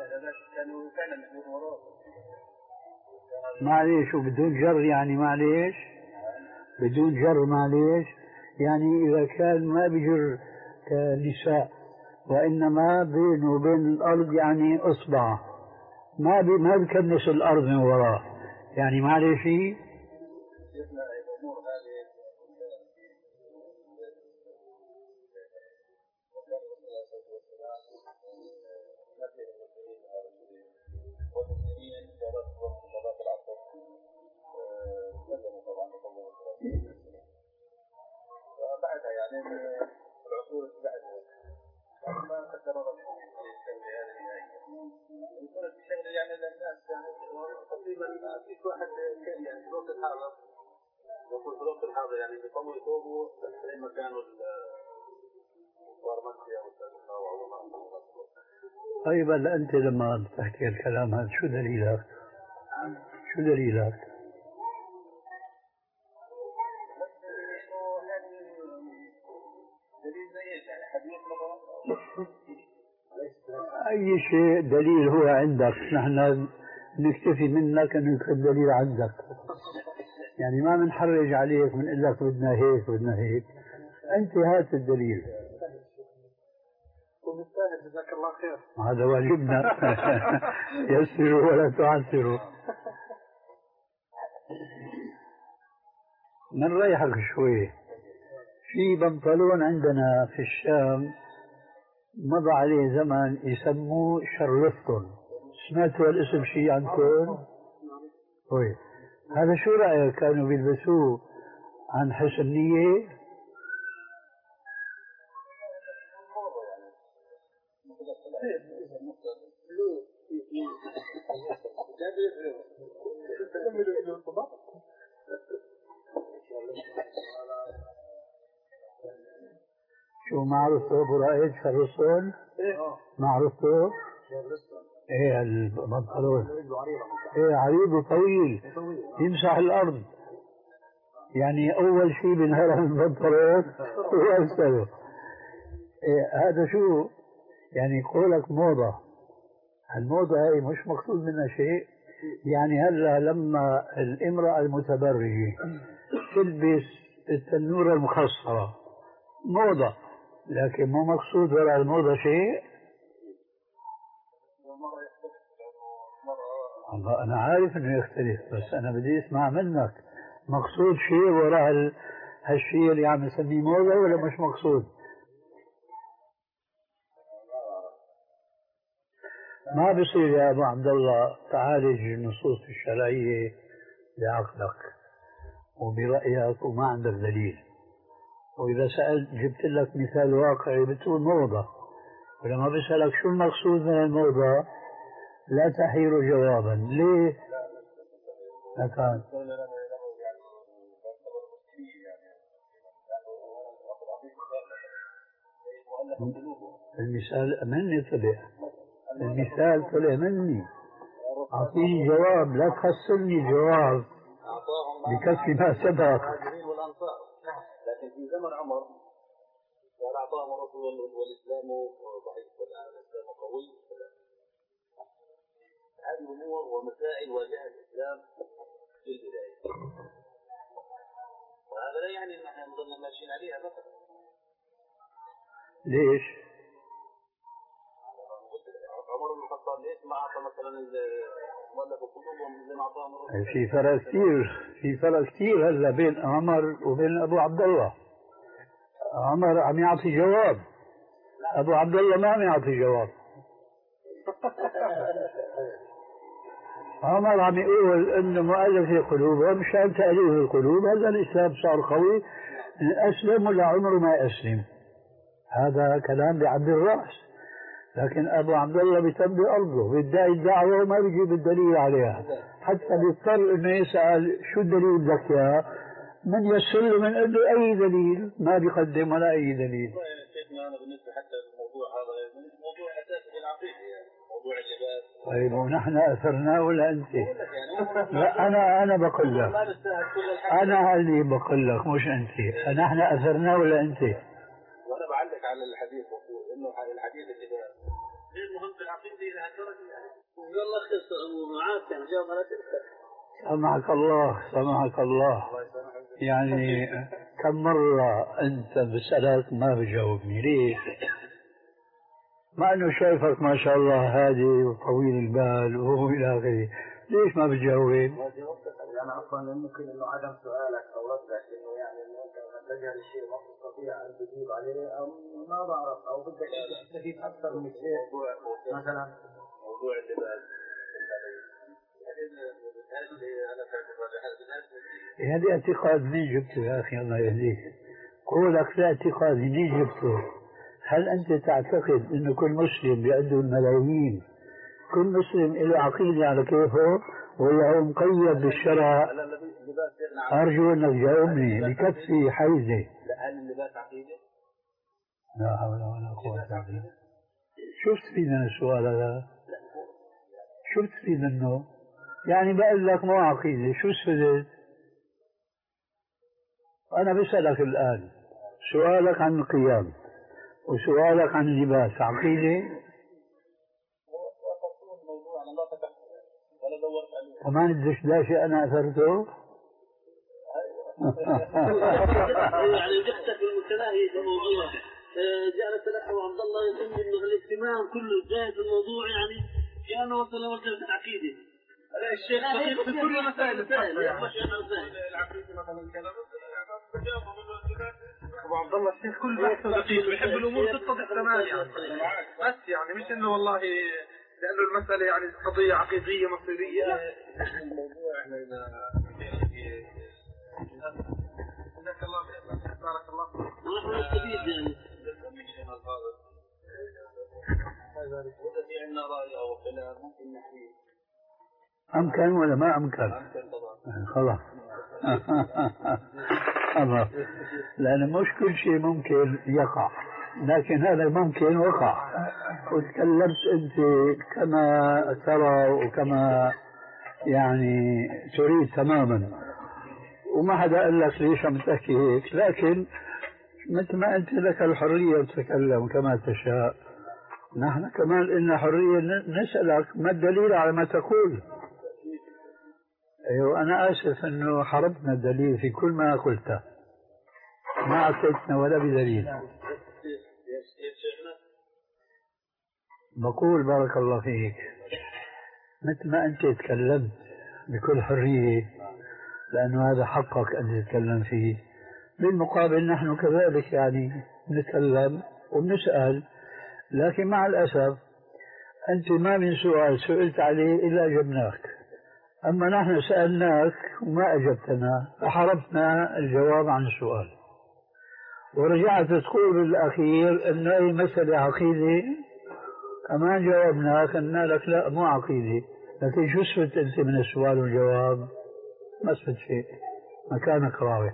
معليش وبدون جر يعني معليش بدون جر معليش يعني إذا كان ما بجر كنساء وإنما بينه وبين الأرض يعني إصبع ما بي ما بكنس الأرض من وراه يعني معليش شيء. بعدها يعني العصور اللي بعدها ما قدر الله يسوي هذه النهاية يكون الشغل يعني للناس يعني تقريبا ما فيش واحد يعني في الوقت الحاضر وفي الوقت الحاضر يعني بيطوي ثوبه زي ما كانوا الوارمنسيا والتنقاوة. طيب هلا أنت لما تحكي الكلام هذا شو دليلك؟ شو دليلك؟ أي شيء دليل هو عندك، نحن نكتفي منك أنه يكون دليل عندك، يعني ما بنحرج عليك بنقول لك بدنا هيك بدنا هيك، أنت هات الدليل. وبالتالي جزاك الله خير. هذا واجبنا. يسروا ولا تعسروا. نريحك شوي. في بنطلون عندنا في الشام مضى عليه زمن يسموه شرلستون، سمعتوا الاسم شيء عنكم؟ طيب هذا شو رأيك كانوا بيلبسوه عن حسن نية؟ شو ما عرفته ابو رائد شرلستون؟ ما عرفته؟ ايه البنطلون ايه عريض وطويل يمسح الارض، يعني اول شيء بنهار البنطلون واسفله. إيه هذا شو يعني قولك موضة، الموضة هاي مش مقصود منها شيء، يعني هلا لما الامرأة المتبرجة تلبس التنورة المخصرة موضة، لكن مو مقصود ولا الموضة شيء. الله أنا عارف إنه يختلف، بس أنا بدي أسمع منك مقصود شيء وراء هالشيء اللي عم نسميه موضة ولا مش مقصود؟ ما بصير يا أبو عبد الله تعالج النصوص الشرعية بعقلك وبرأيك وما عندك دليل، وإذا سألت جبت لك مثال واقعي بتقول موضة، ولما بسألك شو المقصود من الموضة لا تحير جوابا. ليه؟ لكان المثال مني طلع، المثال طلع مني، أعطيني جواب، لا تخسرني جواب بكسر ما سبق. لكن في زمن عمر قال أعطاهم الرسول والإسلام ضعيف والإسلام قوي. هذه أمور ومسائل واجهها الإسلام في البداية، وهذا لا يعني أن احنا نظلنا ماشيين عليها مثلا. ليش؟ عمر بن الخطاب ليش ما أعطى مثلا مؤلف قلوبهم زي ما أعطاهم الرسول؟ في فرق كثير، في فرق كثير هلا بين عمر وبين أبو عبد الله. عمر عم يعطي جواب، أبو عبد الله ما عم يعطي جواب. عمر عم يقول إنه مؤلف قلوبهم مشان تأليف القلوب، هذا الإسلام صار قوي، أسلم ولا عمره ما أسلم، هذا كلام بعبد الرأس. لكن أبو عبد الله بيتم أرضه، بيدعي الدعوة وما بيجيب الدليل عليها، حتى بيضطر إنه يسأل شو الدليل بدك إياه، من يسر له من عنده أي دليل، ما بيقدم ولا أي دليل. شيخنا أنا بالنسبة حتى للموضوع هذا موضوع أساسي في العقيدة، يعني موضوع الشباب. طيب ونحن أثرناه ولا أنت؟ لا أنا أنا بقول لك، أنا اللي بقول لك مش أنت، نحن أثرناه ولا أنت؟ وأنا بعلق على الحديث إنه الحديث اللي غير مهم في العقيدة إلى هالدرجة يعني. والله خسر أبو معاذ كان جاوب على تلك. سمعك الله سمعك الله. يعني كم مرة أنت بسألك ما بجاوبني، ليش؟ مع أنه شايفك ما شاء الله هادي وطويل البال وهو إلى آخره، ليش ما بتجاوب؟ أنا أصلا ممكن إنه عدم سؤالك أو ردك إنه يعني إنه أنت تجهل الشيء ما تستطيع أن تجيب عليه، أو ما بعرف، أو بدك تستفيد أكثر من شيء مثلا موضوع اللباس. هذا اعتقاد مين جبته يا أخي الله يهديك؟ قولك لا اعتقاد مين جبته؟ هل أنت تعتقد أنه كل مسلم بيعده الملايين كل مسلم له عقيدة على كيفه ولا هو مقيد بالشرع؟ أرجو أنك تجاوبني بكفي حيزة. هل اللباس عقيدة؟ لا حول ولا قوة إلا بالله. شو تفيد من السؤال هذا؟ شو تفيد منه؟ يعني بقول لك مو عقيدة، شو استفدت؟ أنا بسألك الآن سؤالك عن القيام وسؤالك عن اللباس عقيدة؟ وما ندش داشي أنا أثرته؟ يعني جهتك المتناهي في الموضوع جعلت الأخ عبد الله يظن أنه الاهتمام كله جاي في الموضوع يعني كأنه وصل لمرتبة العقيدة. الشيخ دقيق في كل مسائل أبو عبد الله الشيخ كل بحثه دقيق، بيحب الأمور تتضح تمام يعني، بس يعني مش إنه والله لأنه المسألة يعني قضية عقيدية مصيرية. الموضوع احنا إذا جزاك الله خير بارك الله ونحن نستفيد يعني من شيء الفاضل هذا في عندنا رأي أو خلاف ممكن نحكي أمكن ولا ما أمكن؟ أمكن طبعا خلاص خلاص، لأن مش كل شيء ممكن يقع، لكن هذا ممكن وقع، وتكلمت أنت كما ترى وكما يعني تريد تماما، وما حدا قال لك ليش عم تحكي هيك، لكن مثل ما أنت لك الحرية تتكلم كما تشاء، نحن كمان لنا حرية نسألك ما الدليل على ما تقول. أيوة أنا آسف أنه حرمنا الدليل في كل ما قلته، ما أعطيتنا ولا بدليل. بقول بارك الله فيك مثل ما أنت تكلمت بكل حرية، لأنه هذا حقك أن تتكلم فيه. بالمقابل نحن كذلك يعني نتكلم وبنسأل، لكن مع الأسف أنت ما من سؤال سئلت عليه إلا أجبناك، أما نحن سألناك وما أجبتنا فحرمنا الجواب عن السؤال، ورجعت تقول بالأخير أن أي مسألة عقيدة كمان جاوبناك أن لك لا مو عقيدة، لكن شو استفدت أنت من السؤال والجواب؟ ما استفدت شيء، مكانك راوي.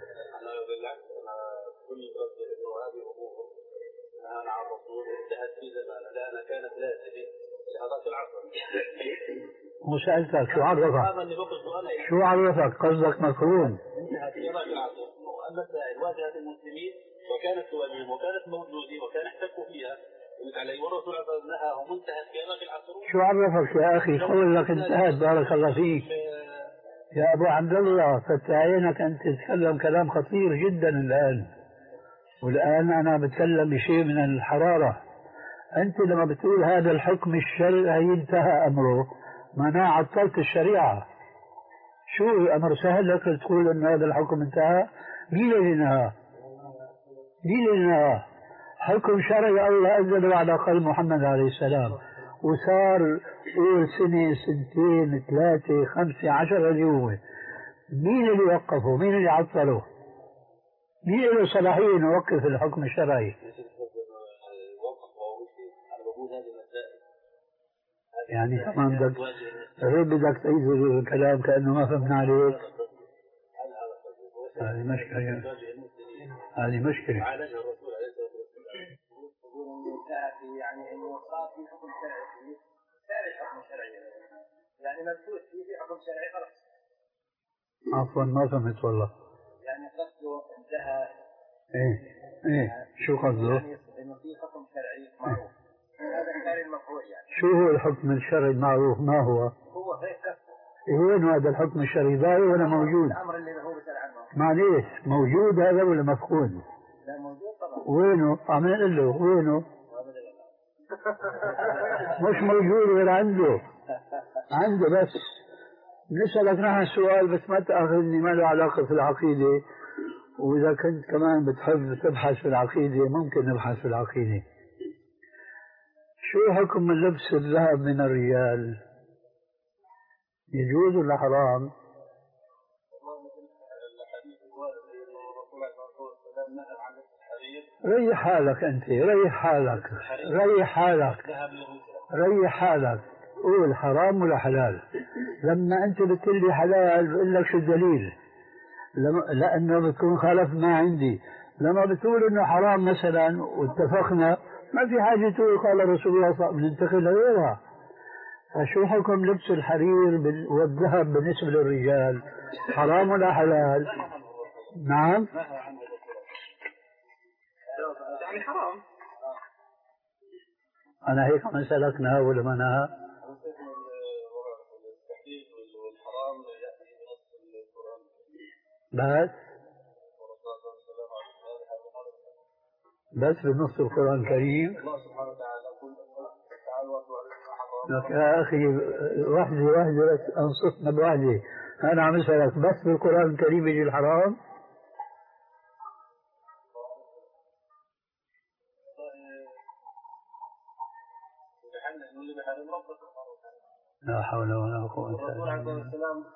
وسألتك شو عرفك؟ شو عرفك؟ قصدك مكروه؟ انتهت في هذاك العصر المسائل واجهت المسلمين وكانت تواجههم وكانت موجودة وكان احتكوا فيها عليه، والرسول صلى الله عليه وسلم نهاهم وانتهت في هذاك العصر. شو عرفك يا أخي؟ قول لك انتهت بارك الله فيك يا أبو عبد الله، فتح عينك أن تتكلم كلام خطير جدا الآن، والآن أنا بتكلم بشيء من الحرارة. أنت لما بتقول هذا الحكم الشرعي انتهى أمره معناه عطلت الشريعة. شو الأمر سهل لك تقول أن هذا الحكم انتهى؟ مين اللي نهى؟ مين اللي نهى؟ حكم شرعي الله أنزله على قلب محمد عليه السلام، وصار قول سنة سنتين ثلاثة خمسة عشر اليوم، مين اللي وقفه؟ مين اللي عطله؟ مين له صلاحية أن يوقف الحكم الشرعي؟ يعني كمان بدك غير بدك تعيد الكلام كأنه ما فهمنا عليك. هذه مشكلة، هذه مشكلة. يعني انه صار في حكم شرعي فيه، صار الحكم الشرعي يعني مبثوث فيه في حكم شرعي خلاص. عفوا ما فهمت والله. يعني قصده انتهى. ايه ايه شو قصده؟ يعني انه في حكم شرعي معروف، هذا كان المفروض يعني. شو هو الحكم الشرعي المعروف؟ ما هو؟ هو هيك قصده. إيه وين هذا الحكم الشرعي؟ ضايع ولا موجود؟ الامر اللي هو بيسأل عنه. معليش موجود هذا ولا مفقود؟ لا موجود طبعا. وينه؟ عم نقول له وينه؟ مش موجود غير عنده، عنده بس. نسألك نحن سؤال بس ما تأخذني، ما له علاقة في العقيدة، وإذا كنت كمان بتحب تبحث في العقيدة ممكن نبحث في العقيدة. شو حكم لبس الذهب من الرجال؟ يجوز ولا حرام؟ ريح حالك أنت، ريح حالك، ريح حالك، ريح حالك، قول حرام ولا حلال. لما أنت بتقول لي حلال بقول لك شو الدليل؟ لأنه بتكون خالف ما عندي. لما بتقول إنه حرام مثلا واتفقنا ما في حاجة تقول قال رسول الله صلى الله عليه وسلم ننتقل لغيرها. فشو حكم لبس الحرير والذهب بالنسبة للرجال؟ حرام ولا حلال؟ نعم يعني حرام. أنا هيك ما سألكنا ولا ما نهى؟ بس بس بنص القرآن الكريم. لك يا أخي واحدة واحدة بس أنصفنا بواحدة. أنا عم أسألك بس بالقرآن الكريم يجي الحرام؟ لا حول ولا قوة إلا بالله.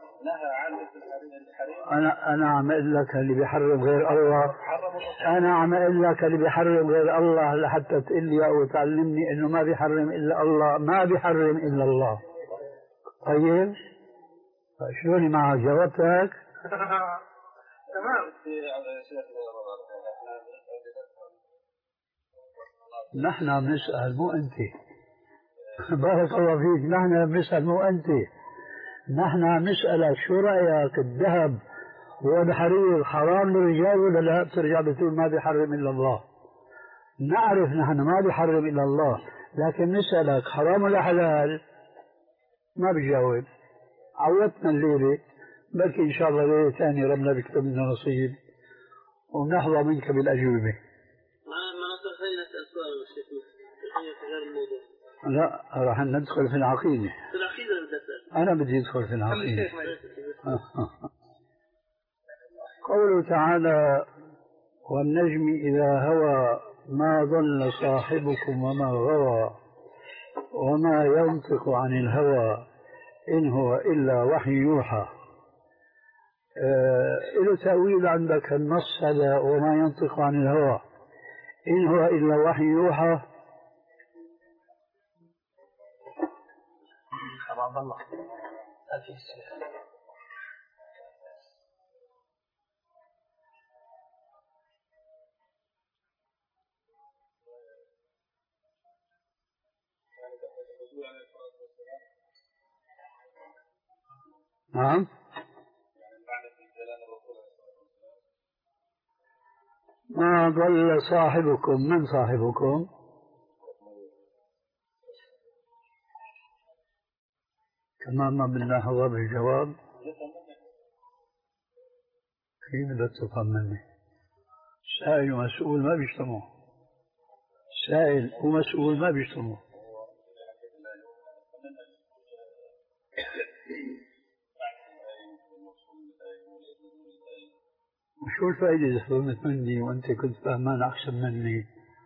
أنا أنا عم أقول لك اللي بيحرم غير الله، أنا عم أقول لك اللي بيحرم غير الله لحتى تقول لي أو تعلمني إنه ما بيحرم إلا الله، ما بيحرم إلا الله. طيب شلوني معك جاوبتك؟ تمام. نحن عم نسأل مو أنت. بارك الله فيك، نحن عم نسأل مو أنت، نحن عم نسألك شو رأيك الذهب والحرير حرام للرجال ولا لا؟ بترجع بتقول ما بيحرم إلا الله. نعرف نحن ما بيحرم إلا الله، لكن نسألك حرام ولا حلال؟ ما بتجاوب. عودتنا الليلة، بلكي إن شاء الله ليلة ثانية ربنا بيكتب لنا نصيب ونحظى منك بالأجوبة. ما نستطيع نسأل سؤال الشيخ في غير الموضوع. لا راح ندخل في العقيدة. في العقيدة بدي أسأل. أنا بدي أدخل في العقيدة. قوله تعالى والنجم إذا هوى ما ضل صاحبكم وما غوى وما ينطق عن الهوى إن هو إلا وحي يوحى. آه له تأويل عندك النص هذا وما ينطق عن الهوى إن هو إلا وحي يوحى. عبد الله ألف السلام. نعم. ما ضل صاحبكم. من صاحبكم؟ كمان ما بدنا هو بالجواب. كيف بدك تفهم مني؟ سائل ومسؤول ما بيجتمعوا. سائل ومسؤول ما بيجتمعوا. شو الفائدة إذا فهمت مني وأنت كنت فهمان أحسن مني؟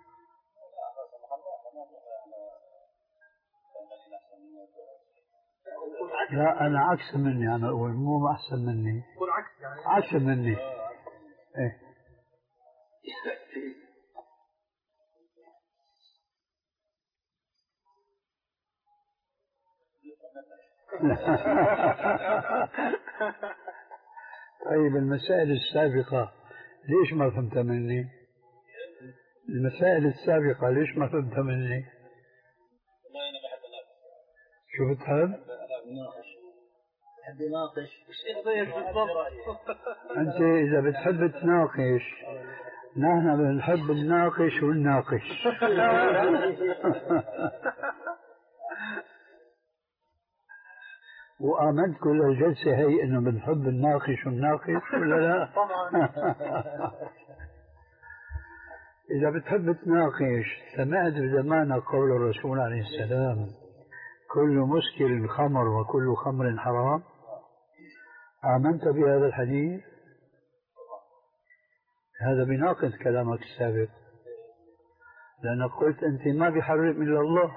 لا أنا عكس مني، أنا أقول مو أحسن مني. عكس مني. إيه. طيب المسائل السابقة ليش ما فهمت مني؟ المسائل السابقة ليش ما فهمت مني؟ شو بتحب؟ بحب يناقش. أنت إذا بتحب تناقش نحن بنحب نناقش ونناقش. وآمنت كل الجلسة هي إنه بنحب نناقش ونناقش ولا لا؟ طبعا. إذا بتحب تناقش سمعت بزمان قول الرسول عليه السلام كل مسكر خمر وكل خمر حرام. آمنت بهذا الحديث؟ هذا بيناقض كلامك السابق، لأنك قلت أنت ما بيحرم إلا الله.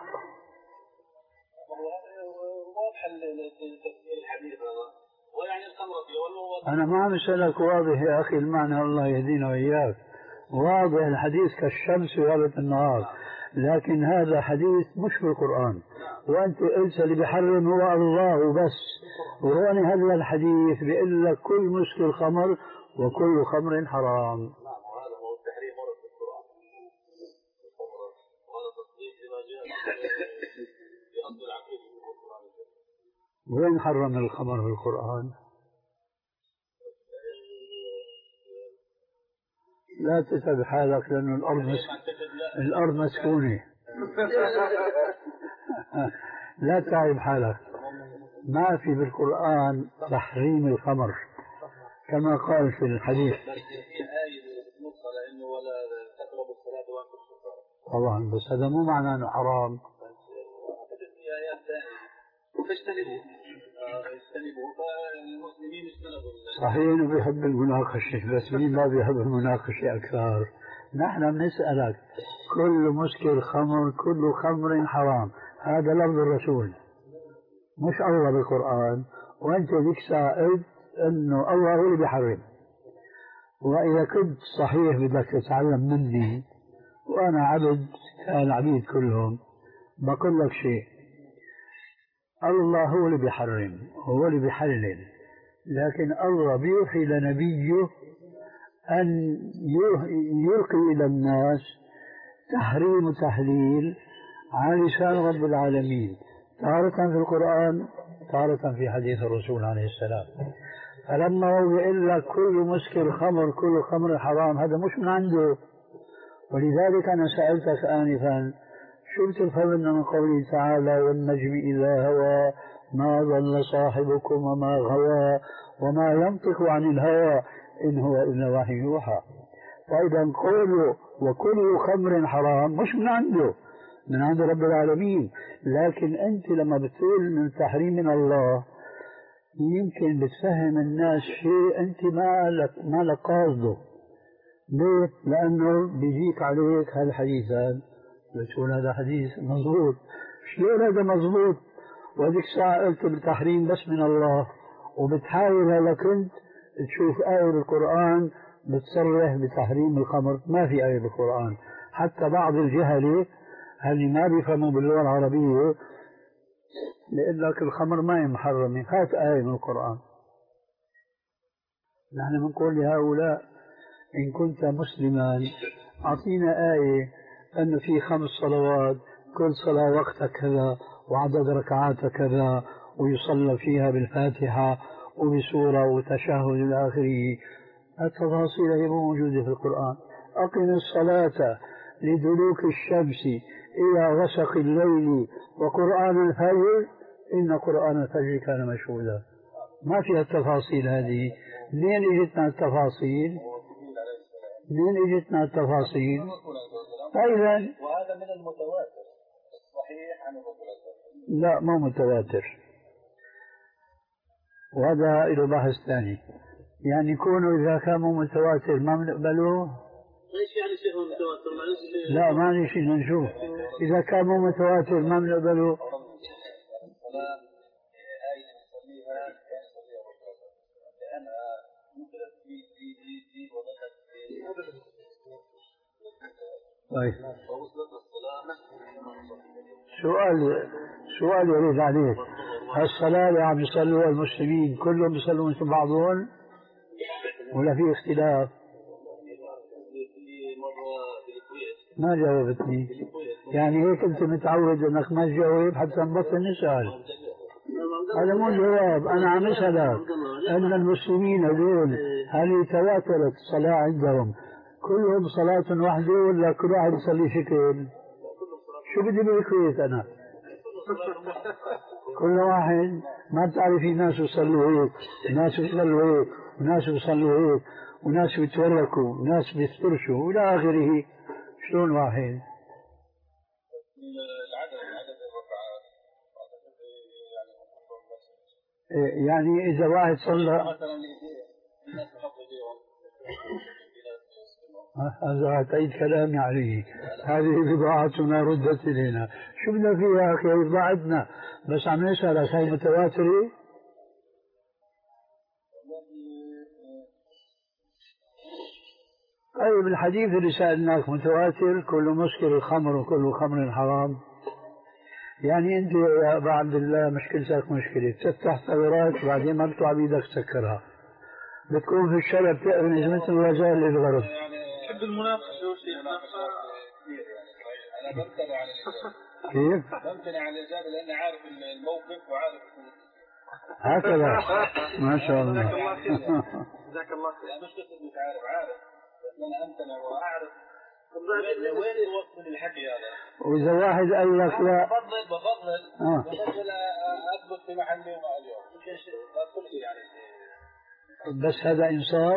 أنا ما عم أسألك واضح يا أخي المعنى، الله يهدينا وإياك. واضح الحديث كالشمس في غرب النهار، لكن هذا حديث مش في القرآن، وأنت قلت اللي بيحرم هو الله بس. وروني هذا الحديث بيقول لك كل مسكر خمر وكل خمر حرام. هذا هو التحريم ورد في القرآن، وهذا تصديق لما جاء في أصل العقيدة في القرآن. وين حرم الخمر في القرآن؟ لا تتعب حالك لأن الأرض مس... الأرض مسكونة. لا تعب حالك. ما في بالقرآن تحريم الخمر كما قال في الحديث. طبعا بس هذا مو معناه أنه حرام. صحيح انه بيحب المناقشة، بس مين ما بيحب المناقشة أكثر؟ نحن بنسألك كل مسكر خمر كل خمر حرام، هذا لفظ الرسول مش الله بالقرآن، وأنت ذيك ساعة قلت إنه الله هو اللي بيحرم. وإذا كنت صحيح بدك تتعلم مني وأنا عبد كالعبيد كلهم، بقول لك شيء، الله هو اللي بيحرم هو اللي بيحلل، لكن الله بيوحي لنبيه أن يلقي إلى الناس تحريم وتحليل على لسان رب العالمين، تارة في القرآن تارة في حديث الرسول عليه السلام. فلما هو يقول لك كل مسكر خمر كل خمر حرام، هذا مش من عنده. ولذلك أنا سألتك آنفا شو بتفهم من قوله تعالى والنجم إذا هوى ما ضل صاحبكم وما غوى وما ينطق عن الهوى إن هو إلا وحي يوحى. فإذا قوله وكل خمر حرام مش من عنده، من عند رب العالمين. لكن أنت لما بتقول من تحريم من الله يمكن بتفهم الناس شيء أنت ما لك ما لك قاصده. ليه؟ لأنه بيجيك عليك هالحديثان بتقول هذا حديث مضبوط. شلون هذا مضبوط؟ وهذيك الساعة قلت بالتحريم بس من الله، وبتحاول هلا كنت تشوف آية بالقرآن بتصرح بتحريم الخمر. ما في آية بالقرآن. حتى بعض الجهلة اللي ما بيفهموا باللغة العربية بيقول لك الخمر ما هي محرمة، هات آية من القرآن. نحن بنقول لهؤلاء إن كنت مسلما أعطينا آية أن في خمس صلوات كل صلاة وقتها كذا وعدد ركعاتها كذا ويصلى فيها بالفاتحة وبسورة وتشهد إلى آخره. التفاصيل هي موجودة في القرآن. أقم الصلاة لدلوك الشمس إلى غسق الليل وقرآن الفجر إن قرآن الفجر كان مشهودا. ما فيها التفاصيل هذه. منين اجتنا التفاصيل؟ منين اجتنا التفاصيل؟ فإذا وهذا من المتواتر الصحيح عن الرسول. لا ما متواتر، وهذا له بحث ثاني. يعني يكونوا إذا كانوا متواتر ما بنقبلوه. ايش يعني شيء هو متواتر؟ معلش. لا ما لي شيء نشوف. إذا كانوا متواتر ما بنقبلوه. الصلاة آية نصليها كان يصليها الرسول لأنها نزلت في في في في وضعت في. طيب ووصلت الصلاة. سؤال سؤال يريد عليك. الصلاة اللي عم يصلوا المسلمين كلهم بيصلوا مثل بعضهم ولا في اختلاف؟ ما جاوبتني. يعني هيك انت متعود انك ما تجاوب حتى نبطل نسأل. هذا مو جواب. انا عم اسألك ان المسلمين هذول هل تواترت الصلاة عندهم كلهم صلاة واحدة ولا كل واحد يصلي شكل؟ شو بدي بالكويت انا؟ كل واحد ما بتعرفي ناس يصلوا هيك وناس يصلوا هيك وناس يصلوا هيك وناس بيتوركوا وناس بيفترشوا والى اخره. شلون واحد؟ يعني إذا واحد صلى هذا تعيد كلامي عليه. هذه بضاعتنا ردت إلينا. شو بدنا فيها أخي؟ بضاعتنا بس عم نسأل هاي متواترة. طيب الحديث اللي سألناك متواتر كل مسكر الخمر وكل خمر حرام. يعني أنت يا أبا عبد الله مشكلتك مشكلة تفتح ثورات وبعدين ما بتوع بيدك تسكرها. بتكون في الشارع بتقرنج مثل رجال للغرب. تحب المناقشة وشيء. أنا بمتنع عن الإجابة. كيف؟ بمتنع عن الإجابة لأني عارف الموقف وعارف. هكذا ما شاء الله. جزاك الله خير. مش بس إنك عارف عارف بس أنا أمتنع وأعرف وين يوصل الحكي هذا. وإذا واحد قال لك لا بفضل بفضل آه. بفضل أثبت في محلي وما اليوم كل شيء كل شيء يعني. بس هذا إنصاف.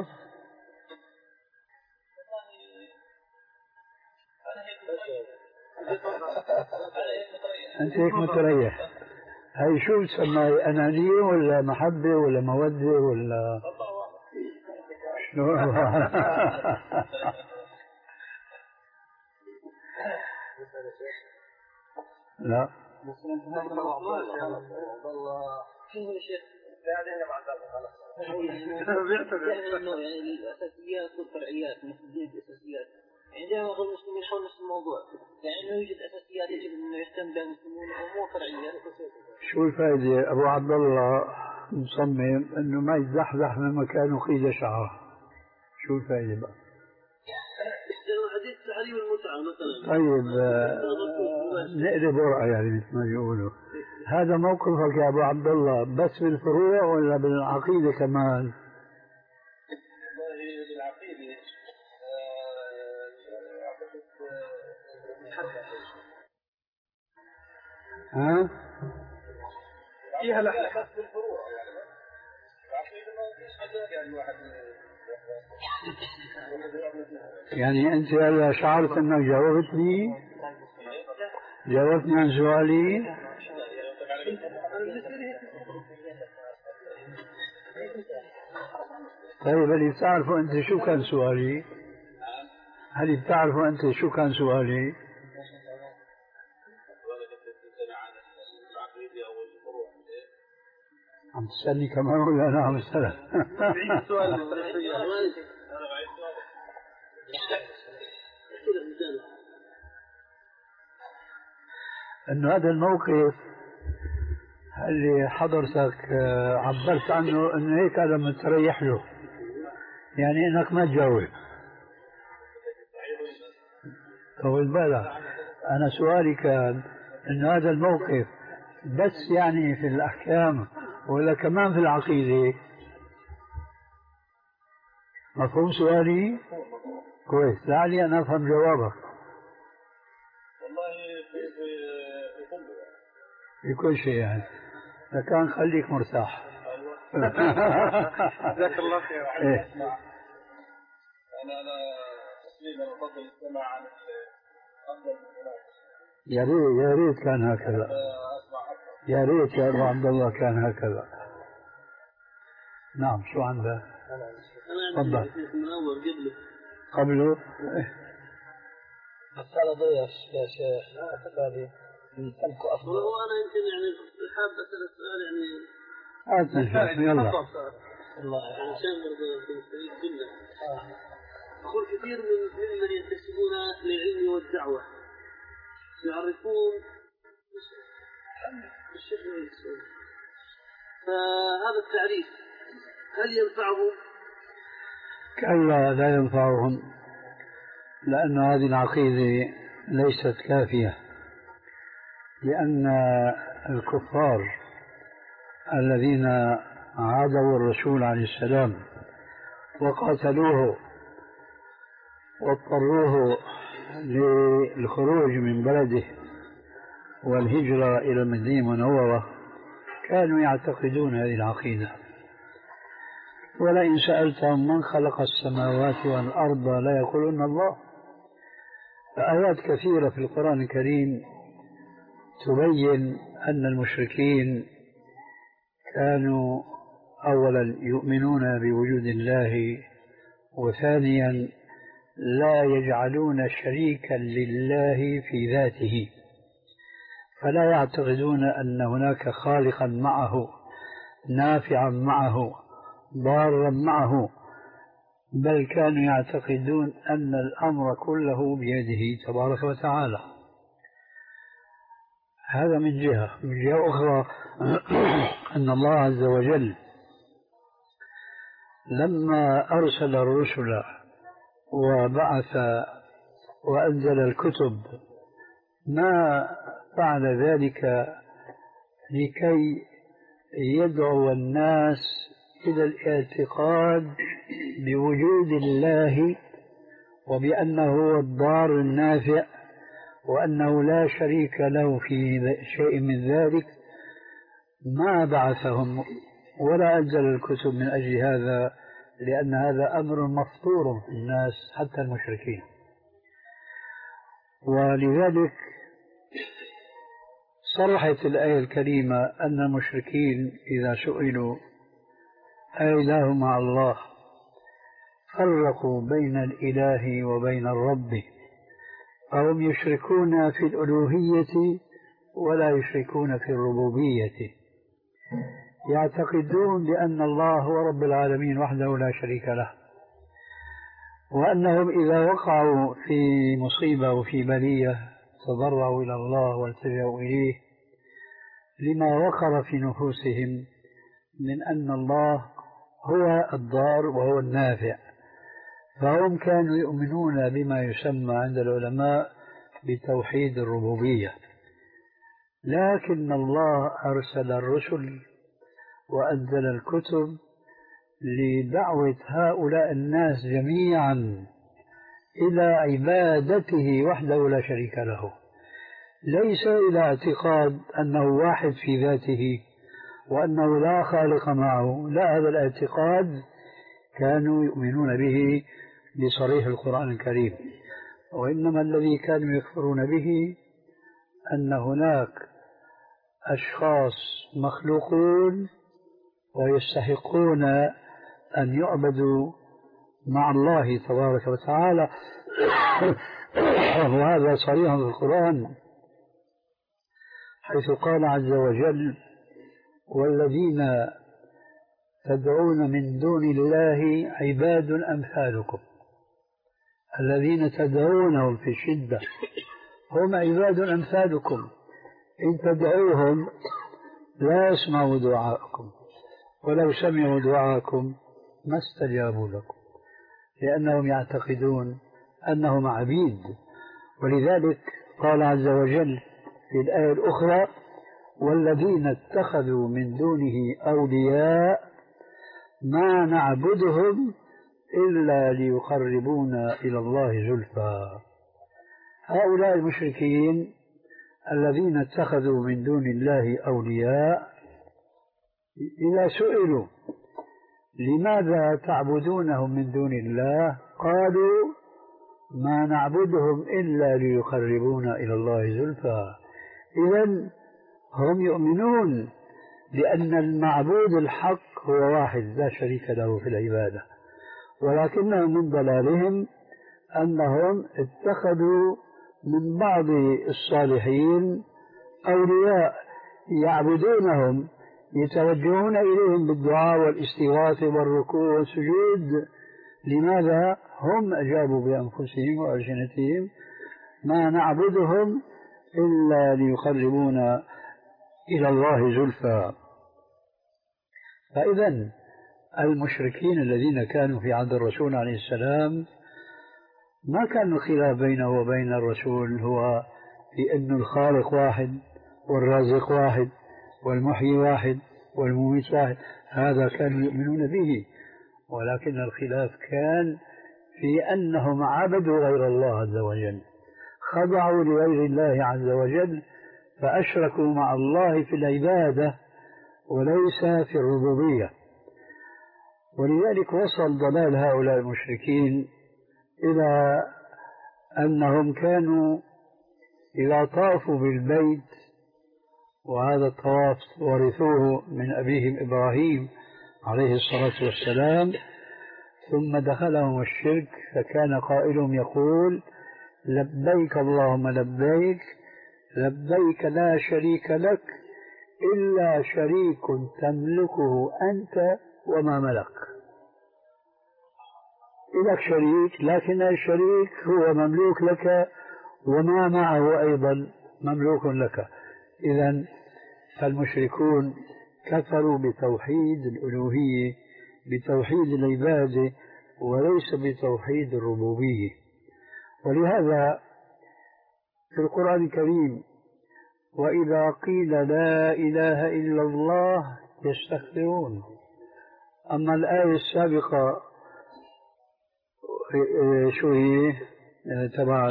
أنت هيك متريح. هاي شو بتسمى؟ أنانية ولا محبة ولا مودة ولا شلون؟ لا شوف يا شيخ انه يعني الاساسيات والفرعيات محدود الاساسيات. عندما يقول المسلمين حول نفس الموضوع يعني انه يوجد اساسيات يجب انه يهتم بها المسلمون او مو فرعيات. شو الفائدة؟ ابو عبد الله مصمم انه ما يتزحزح من مكانه قيد شعره. شو الفائدة بقى؟ حديث تحريم المتعة مثلا. طيب نقلب ورقة يعني مثل ما بيقولوا. هذا موقفك يا ابو عبد الله بس بالفروع ولا بالعقيدة كمان؟ والله بالعقيدة ها؟ فيها لحظة بس بالفروع يعني العقيدة ما فيش مجال يعني الواحد يعني أنت هلا شعرت أنك جاوبتني جاوبتني عن سؤالي. طيب هل بتعرفوا أنت شو كان سؤالي؟ هل بتعرفوا أنت شو كان سؤالي؟ عم تسألني كمان ولا أنا عم أسألك؟ إنه هذا الموقف اللي حضرتك عبرت عنه إنه هيك هذا متريح له، يعني إنك ما تجاوب. طول بالك، أنا سؤالي كان إنه هذا الموقف بس يعني في الأحكام ولا كمان في العقيدة؟ مفهوم سؤالي؟ كويس، لعلي أنا أفهم جوابك. والله في في في كله في كل شيء يعني، لكان خليك مرتاح. جزاك الله خير. إيه. أنا أنا تسليما أفضل الاستماع عن أفضل المناقشة. يا ريت يا ريت كان هكذا، يا ريت يا أبو عبد الله كان هكذا. نعم، شو عندك؟ تفضل. قبله مسألة ضيف يا شيخ هذه نسألكم أفضل. وأنا يمكن يعني حاب أسأل السؤال يعني هات نشوف يلا. الله عشان برضه نستفيد منه. أقول كثير من ممن ينتسبون للعلم والدعوة يعرفون الشيخ الإسلام، فهذا التعريف هل ينفعهم؟ كلا لا ينفعهم، لأن هذه العقيدة ليست كافية، لأن الكفار الذين عادوا الرسول عليه السلام وقاتلوه واضطروه للخروج من بلده والهجرة إلى المدينة المنورة كانوا يعتقدون هذه العقيدة. ولئن سألتهم من خلق السماوات والأرض لا يقولون الله. فآيات كثيرة في القرآن الكريم تبين أن المشركين كانوا أولا يؤمنون بوجود الله، وثانيا لا يجعلون شريكا لله في ذاته، فلا يعتقدون أن هناك خالقا معه نافعا معه ضارا معه، بل كانوا يعتقدون أن الأمر كله بيده تبارك وتعالى. هذا من جهة. من جهة أخرى أن الله عز وجل لما أرسل الرسل وبعث وأنزل الكتب ما فعل ذلك لكي يدعو الناس إلى الاعتقاد بوجود الله وبأنه هو الضار النافع وأنه لا شريك له في شيء من ذلك. ما بعثهم ولا أنزل الكتب من أجل هذا، لأن هذا أمر مفطور في الناس حتى المشركين. ولذلك صرحت الآية الكريمة أن المشركين إذا سئلوا أإله مع الله فرقوا بين الإله وبين الرب، فهم يشركون في الألوهية ولا يشركون في الربوبية، يعتقدون بأن الله هو رب العالمين وحده لا شريك له، وأنهم إذا وقعوا في مصيبة وفي بلية تضرعوا إلى الله والتجأوا إليه لما وقر في نفوسهم من أن الله هو الضار وهو النافع. فهم كانوا يؤمنون بما يسمى عند العلماء بتوحيد الربوبية، لكن الله أرسل الرسل وأنزل الكتب لدعوة هؤلاء الناس جميعا إلى عبادته وحده لا شريك له، ليس إلى اعتقاد أنه واحد في ذاته وأنه لا خالق معه. لا، هذا الاعتقاد كانوا يؤمنون به بصريح القرآن الكريم، وإنما الذي كانوا يكفرون به أن هناك أشخاص مخلوقون ويستحقون أن يعبدوا مع الله تبارك وتعالى. وهذا صريح في القرآن حيث قال عز وجل: والذين تدعون من دون الله عباد أمثالكم. الذين تدعونهم في الشدة هم عباد أمثالكم، إن تدعوهم لا يسمعوا دعاءكم، ولو سمعوا دعاءكم ما استجابوا لكم، لأنهم يعتقدون أنهم عبيد. ولذلك قال عز وجل في الآية الأخرى: والذين اتخذوا من دونه أولياء ما نعبدهم إلا ليقربونا إلى الله زلفى. هؤلاء المشركين الذين اتخذوا من دون الله أولياء إذا سئلوا لماذا تعبدونهم من دون الله قالوا: ما نعبدهم إلا ليقربونا إلى الله زلفى. إذن هم يؤمنون بأن المعبود الحق هو واحد لا شريك له في العبادة، ولكنهم من ضلالهم أنهم اتخذوا من بعض الصالحين أولياء يعبدونهم، يتوجهون إليهم بالدعاء والاستغاثة والركوع والسجود. لماذا؟ هم أجابوا بأنفسهم وألسنتهم: ما نعبدهم إلا ليقربونا إلى الله زلفى. فإذا المشركين الذين كانوا في عهد الرسول عليه السلام ما كان الخلاف بينه وبين الرسول هو لأن الخالق واحد والرازق واحد والمحيي واحد والمميت واحد، هذا كانوا يؤمنون به، ولكن الخلاف كان في أنهم عبدوا غير الله عز وجل، خضعوا لغير الله عز وجل، فأشركوا مع الله في العبادة وليس في الربوبية. ولذلك وصل ضلال هؤلاء المشركين إلى أنهم كانوا إذا طافوا بالبيت، وهذا الطواف ورثوه من أبيهم إبراهيم عليه الصلاة والسلام، ثم دخلهم الشرك، فكان قائلهم يقول: لبيك اللهم لبيك، لبيك لا شريك لك إلا شريك تملكه أنت وما ملك. لك شريك، لكن الشريك هو مملوك لك وما معه أيضا مملوك لك. إذن فالمشركون كفروا بتوحيد الألوهية، بتوحيد العبادة، وليس بتوحيد الربوبية. ولهذا في القرآن الكريم: وإذا قيل لا إله إلا الله يستكبرون. أما الآية السابقة شو هي؟ تبع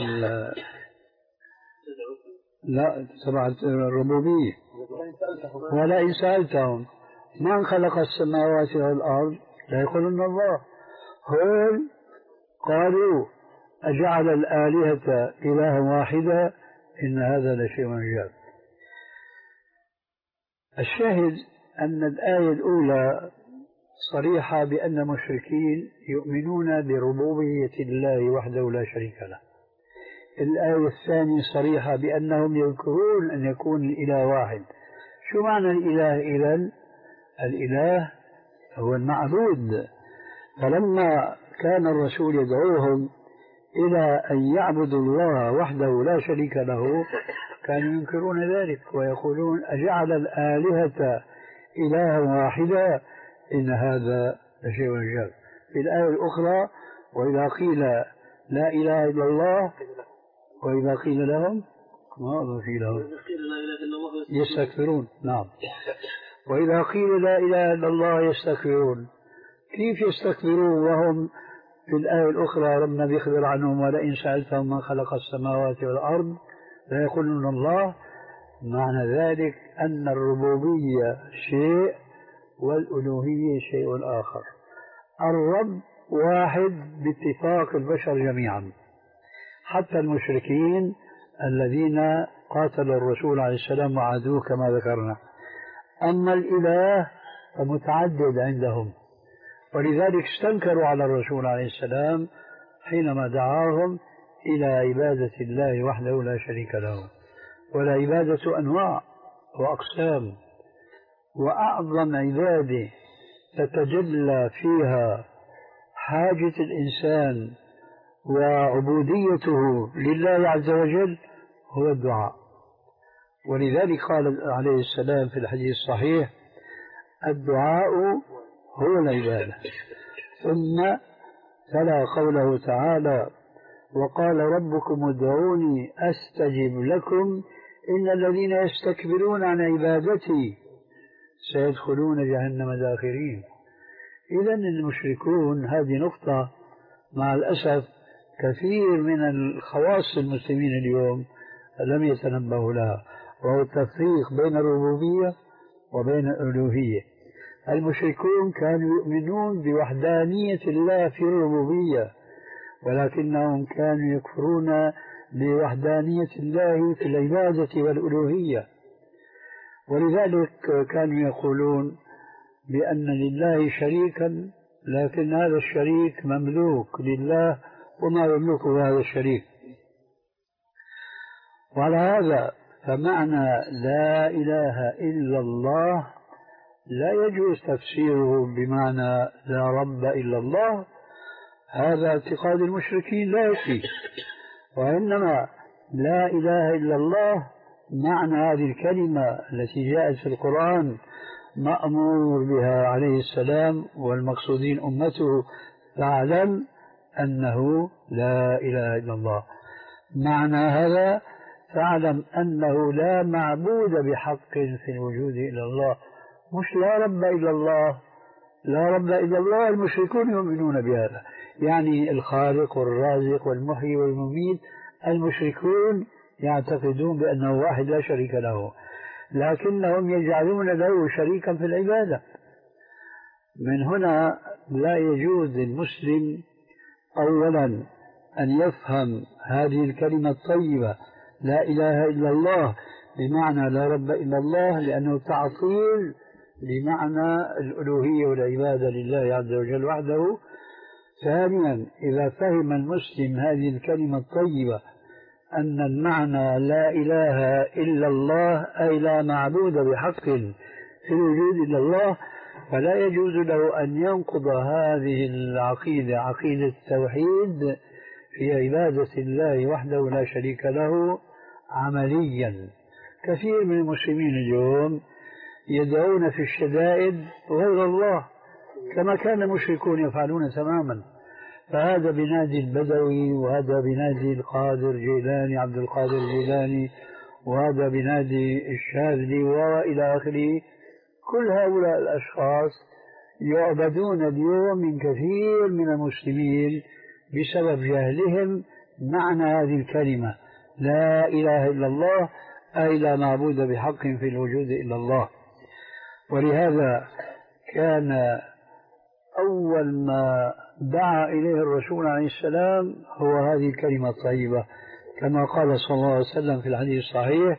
لا تبع الربوبية: ولئن سألتهم من خلق السماوات والأرض لا يقولون الله. هم قالوا: أجعل الآلهة إلها واحدا إن هذا لشيء عجاب. الشاهد أن الآية الأولى صريحة بأن المشركين يؤمنون بربوبية الله وحده لا شريك له. الآية الثانية صريحة بأنهم يذكرون أن يكون الإله واحد. شو معنى الإله إذن؟ الإله هو المعبود. فلما كان الرسول يدعوهم إلى أن يعبدوا الله وحده لا شريك له كانوا ينكرون ذلك ويقولون: أجعل الآلهة إلها واحدا إن هذا لشيء عجاب. في الآية الأخرى: وإذا قيل لا إله إلا الله وإذا قيل لهم ماذا قيل لهم يستكبرون. نعم، وإذا قيل لا إله إلا الله يستكبرون. كيف يستكبرون وهم في الآية الأخرى ربنا بيخبر عنهم: ولئن سألتهم من خلق السماوات والأرض لا يقولون الله. معنى ذلك أن الربوبية شيء والألوهية شيء آخر. الرب واحد باتفاق البشر جميعا، حتى المشركين الذين قاتلوا الرسول عليه السلام وعادوه كما ذكرنا. أما الإله فمتعدد عندهم، ولذلك استنكروا على الرسول عليه السلام حينما دعاهم إلى عبادة الله وحده لا شريك له. والعبادة أنواع وأقسام، وأعظم عبادة تتجلى فيها حاجة الإنسان وعبوديته لله عز وجل هو الدعاء. ولذلك قال عليه السلام في الحديث الصحيح: الدعاء هو العبادة. ثم تلا قوله تعالى: وقال ربكم ادعوني أستجب لكم إن الذين يستكبرون عن عبادتي سيدخلون جهنم داخرين. إذن المشركون، هذه نقطة مع الأسف كثير من الخواص المسلمين اليوم لم يتنبهوا لها، وهو التفريق بين الربوبية وبين الألوهية. المشركون كانوا يؤمنون بوحدانية الله في الربوبية، ولكنهم كانوا يكفرون بوحدانية الله في العبادة والألوهية. ولذلك كانوا يقولون بأن لله شريكا، لكن هذا الشريك مملوك لله وما يملكه هذا الشريك. وعلى هذا فمعنى لا إله إلا الله لا يجوز تفسيره بمعنى لا رب إلا الله، هذا اعتقاد المشركين لا يكفي. وإنما لا إله إلا الله معنى هذه الكلمة التي جاءت في القرآن مأمور بها عليه السلام والمقصودين أمته: فاعلم أنه لا إله إلا الله. معنى هذا: فاعلم أنه لا معبود بحق في الوجود إلا الله، مش لا رب إلا الله. لا رب إلا الله المشركون يؤمنون بهذا، يعني الخالق والرازق والمحيي والمميت المشركون يعتقدون بأنه واحد لا شريك له، لكنهم يجعلون له شريكا في العبادة. من هنا لا يجوز للمسلم أولا أن يفهم هذه الكلمة الطيبة لا إله إلا الله بمعنى لا رب إلا الله، لأنه تعطيل لمعنى الألوهية والعبادة لله عز وجل وحده. ثانيا، إذا فهم المسلم هذه الكلمة الطيبة أن المعنى لا إله إلا الله أي لا معبود بحق في الوجود إلا الله، فلا يجوز له أن ينقض هذه العقيدة، عقيدة التوحيد في عبادة الله وحده لا شريك له عمليا. كثير من المسلمين اليوم يدعون في الشدائد غير الله كما كان المشركون يفعلون تماما، فهذا بنادي البدوي، وهذا بنادي القادر جيلاني عبد القادر جيلاني، وهذا بنادي الشاذلي وإلى آخره. كل هؤلاء الأشخاص يعبدون اليوم من كثير من المسلمين بسبب جهلهم معنى هذه الكلمة لا إله إلا الله أي لا معبود بحق في الوجود إلا الله. ولهذا كان أول ما دعا إليه الرسول عليه السلام هو هذه الكلمة الطيبة، كما قال صلى الله عليه وسلم في الحديث الصحيح: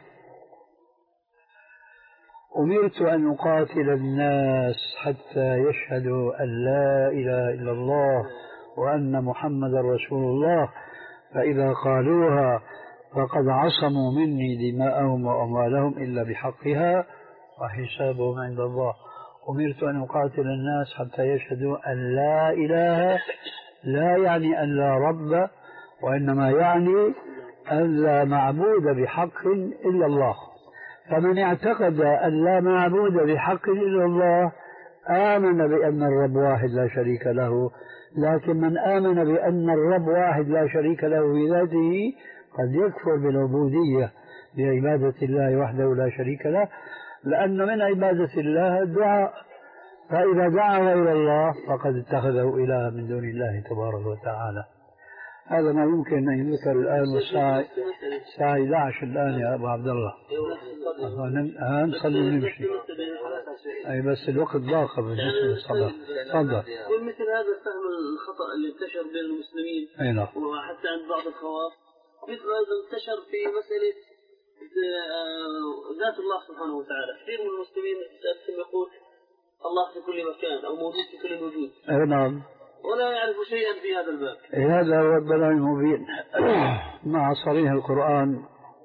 أمرت أن أقاتل الناس حتى يشهدوا أن لا إله إلا الله وأن محمد رسول الله، فإذا قالوها فقد عصموا مني دماءهم وأموالهم إلا بحقها وحسابهم عند الله. أمرت أن أقاتل الناس حتى يشهدوا أن لا إله، لا يعني أن لا رب، وإنما يعني أن لا معبود بحق إلا الله. فمن اعتقد أن لا معبود بحق إلا الله آمن بأن الرب واحد لا شريك له، لكن من آمن بأن الرب واحد لا شريك له بذاته قد يكفر بالعبودية بعبادة الله وحده لا شريك له، لأن من عبادة الله الدعاء، فإذا دعا غير الله فقد اتخذه إله من دون الله تبارك وتعالى. هذا ما يمكن أن يذكر الآن، والساعة الساعة أحد عشر الآن يا أبو عبد الله. نصلي ونمشي. أي بس الوقت ضاق بالنسبة للصلاة. تفضل. مثل هذا الفهم الخطأ اللي انتشر بين المسلمين، أي نعم، وحتى عند بعض الخواص، مثل هذا انتشر في مسألة ذات الله سبحانه وتعالى. كثير من المسلمين يقول الله في كل مكان أو موجود في كل الوجود. أي نعم. ولا يعرف شيئا في هذا الباب. هذا هو الضلال المبين مع صريح القرآن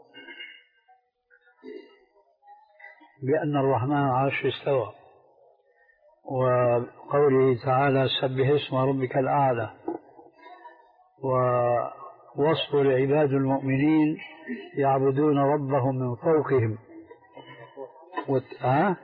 بأن الرحمن على العرش استوى، وقوله تعالى سبح اسم ربك الأعلى، ووصف العباد المؤمنين يعبدون ربهم من فوقهم وت... أه؟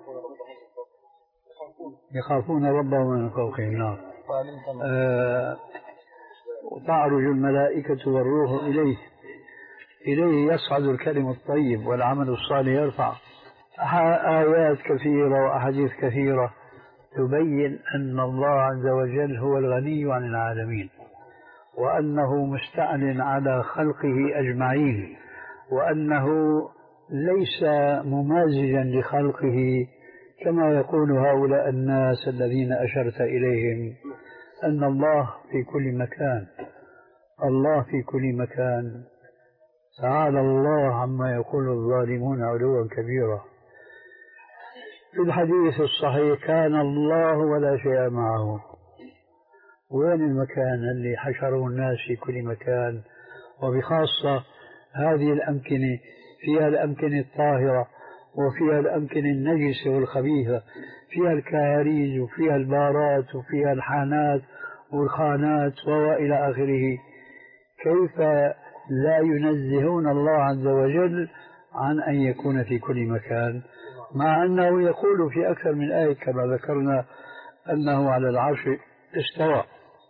يخافون ربهم من فوقهم. نعم. آه... وتعرج الملائكة والروح إليه إليه يصعد الكلم الطيب والعمل الصالح يرفع. آيات كثيرة وأحاديث كثيرة تبين أن الله عز وجل هو الغني عن العالمين، وأنه مستعن على خلقه أجمعين، وأنه ليس ممازجا لخلقه كما يقول هؤلاء الناس الذين أشرت إليهم أن الله في كل مكان. الله في كل مكان، تعالى الله عما يقول الظالمون علوا كبيرا. في الحديث الصحيح كان الله ولا شيء معه. وين المكان اللي حشره الناس في كل مكان، وبخاصة هذه الأمكنة فيها الأمكنة الطاهرة وفيها الأمكنة النجسة والخبيثة، فيها الكهاريج وفيها البارات وفيها الحانات والخانات وإلى آخره. كيف لا ينزهون الله عز وجل عن أن يكون في كل مكان، مع أنه يقول في أكثر من آية كما ذكرنا أنه على العرش استوى.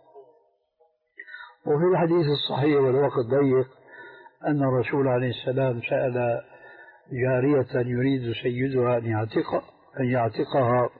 وفي الحديث الصحيح والوقت ضيق أن الرسول عليه السلام سأل جارية يريد سيدها أن يعتق أن يعتقها،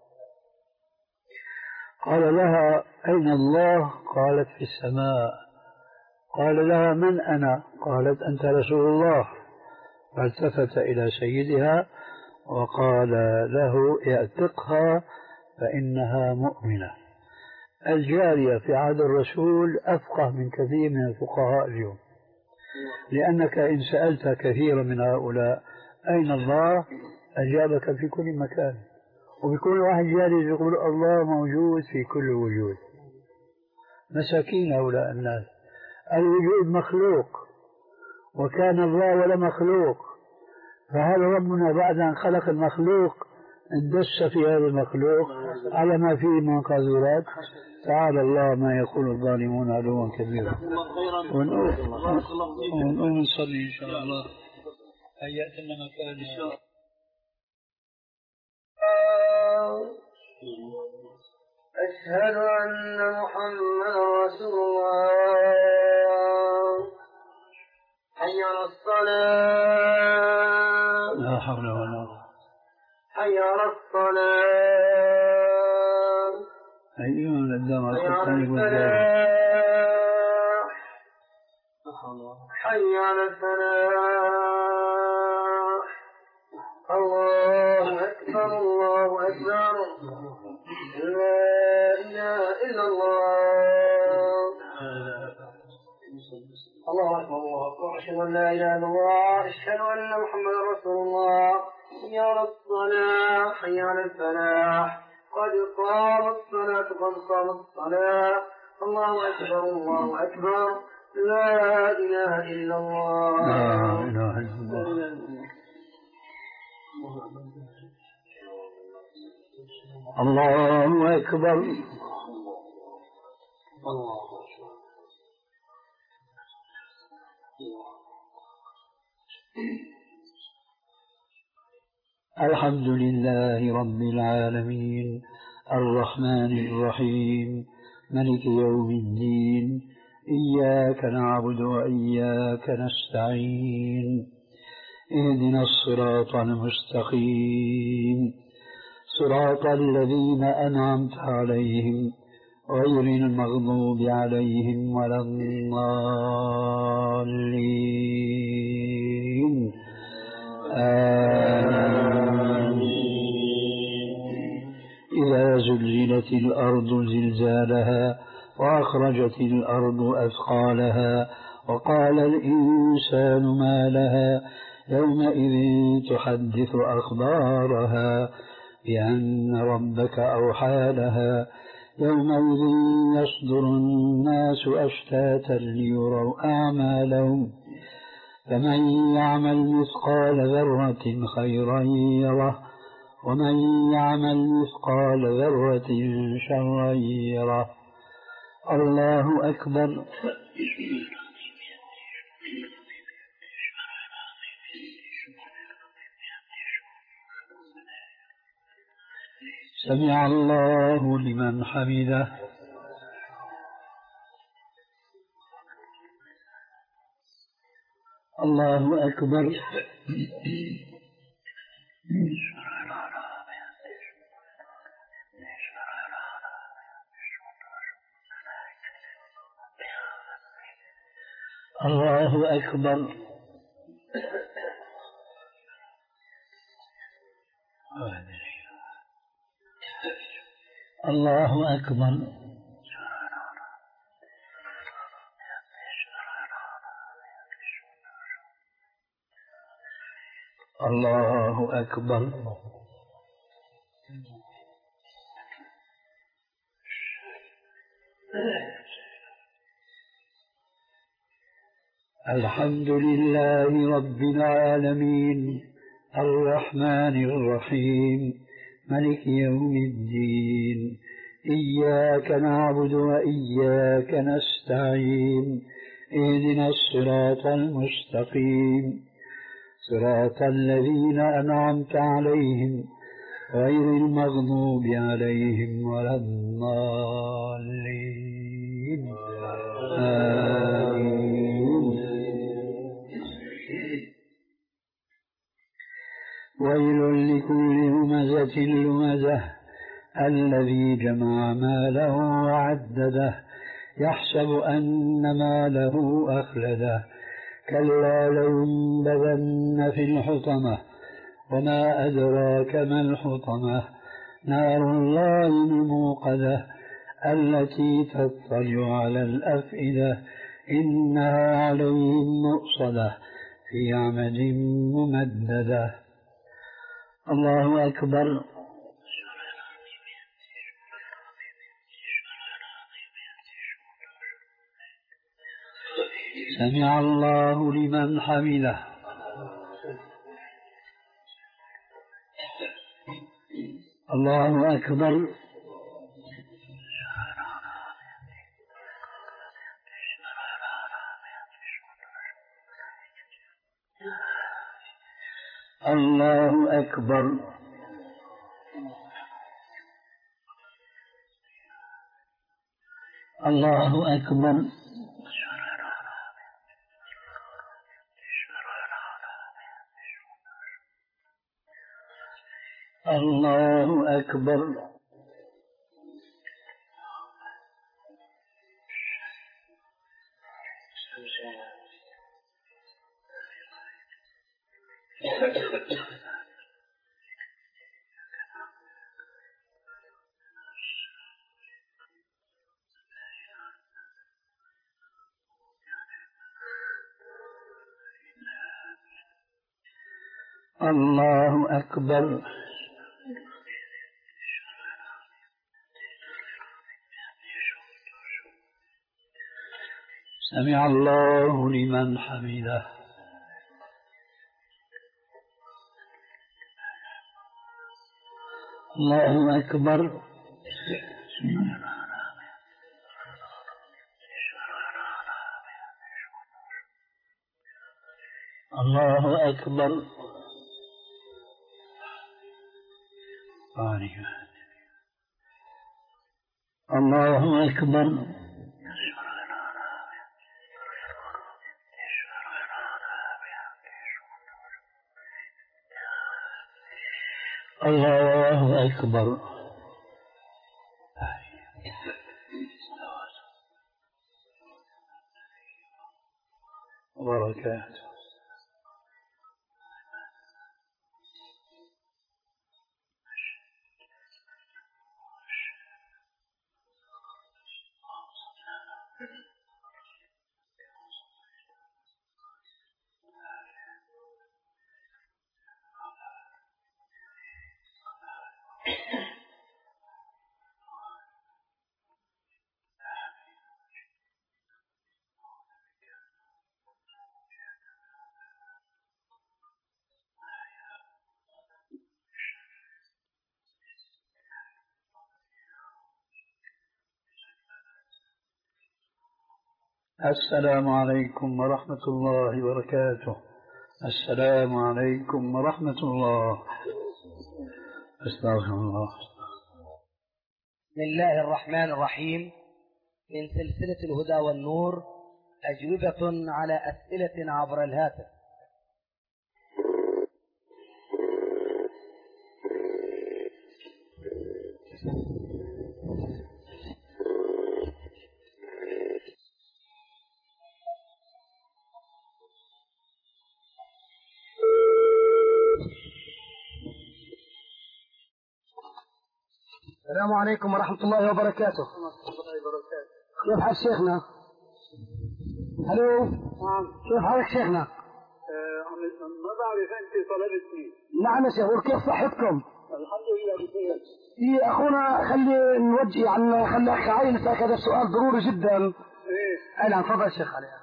قال لها أين الله؟ قالت في السماء. قال لها من أنا؟ قالت أنت رسول الله. فالتفت إلى سيدها وقال له اعتقها فإنها مؤمنة. الجارية في عهد الرسول أفقه من كثير من الفقهاء اليوم، لأنك إن سألت كثيرا من هؤلاء أين الله أجابك في كل مكان، وبكل واحد جالس يقول الله موجود في كل وجود. مساكين هؤلاء الناس. الوجود مخلوق، وكان الله ولا مخلوق، فهل ربنا بعد أن خلق المخلوق اندس في هذا المخلوق على ما فيه من قاذورات؟ تعالى الله ما يقول الظالمون علوا كبيرا. ونقوم نصلي إن شاء الله. هيأت لنا مكان إن شاء الله. أشهد أن محمدا رسول الله. حي على الصلاة. لا حول ولا قوة. حي على الصلاة. أيها الأدام حي على الفلاح. حي على الفلاح. الله أكبر الله أكبر. لا إله إلا الله. الله أكبر الله أكبر. أشهد أن لا إله إلا الله. أشهد أن محمدا رسول الله. حي على الصلاة. حي على الفلاح. قد قامت الصلاة قد قامت الصلاة. الله أكبر الله أكبر. لا إله إلا الله. لا إله إلا الله. الله أكبر. الله الحمد لله رب العالمين الرحمن الرحيم ملك يوم الدين إياك نعبد وإياك نستعين اهدنا الصراط المستقيم صراط الذين أنعمت عليهم غير المغضوب عليهم ولا الضالين آمين. إذا زلزلت الأرض زلزالها وأخرجت الأرض أثقالها وقال الإنسان ما لها يومئذ تحدث أخبارها بأن ربك أوحى لها يومئذ يصدر الناس أشتاتا ليروا أعمالهم فمن يعمل مثقال ذرة خيرا يره ومن يعمل مثقال ذرة شرا يره. الله أكبر. سمع الله لمن حمده. الله أكبر. الله أكبر. الله أكبر. الله أكبر. الحمد لله رب العالمين الرحمن الرحيم ملك يوم الدين إياك نعبد وإياك نستعين اهدنا الصراط المستقيم صراط الذين أنعمت عليهم غير المغضوب عليهم ولا الضالين آمين. ويل لكل همزة لمزة الذي جمع ماله وعدده يحسب أن ماله أخلده كلا لينبذن في الحطمة وما أدراك ما الحطمة نار الله الموقدة التي تطلع على الأفئدة إنها عليهم مؤصدة في عمد ممددة. الله أكبر. سمع الله لمن حمده. الله أكبر. الله أكبر. الله أكبر. الله أكبر. الله أكبر. سمع الله لمن حمده. الله أكبر. الله أكبر. الله أكبر. الله أكبر. وبركاته. السلام عليكم ورحمة الله وبركاته. السلام عليكم ورحمة الله. استغفر الله. بسم الله الرحمن الرحيم. من سلسلة الهدى والنور، أجوبة على أسئلة عبر الهاتف. السلام عليكم ورحمة الله وبركاته. كيف حال شيخنا؟ الو. نعم. كيف حالك شيخنا؟ ما بعرف انت طلبتني. نعم يا شيخ، وكيف صحتكم؟ الحمد لله بخير. إيه اخونا، خلي نوجه يعني خلي اخي علي نسألك هذا السؤال ضروري جدا. ايه. اي نعم، تفضل شيخ علي.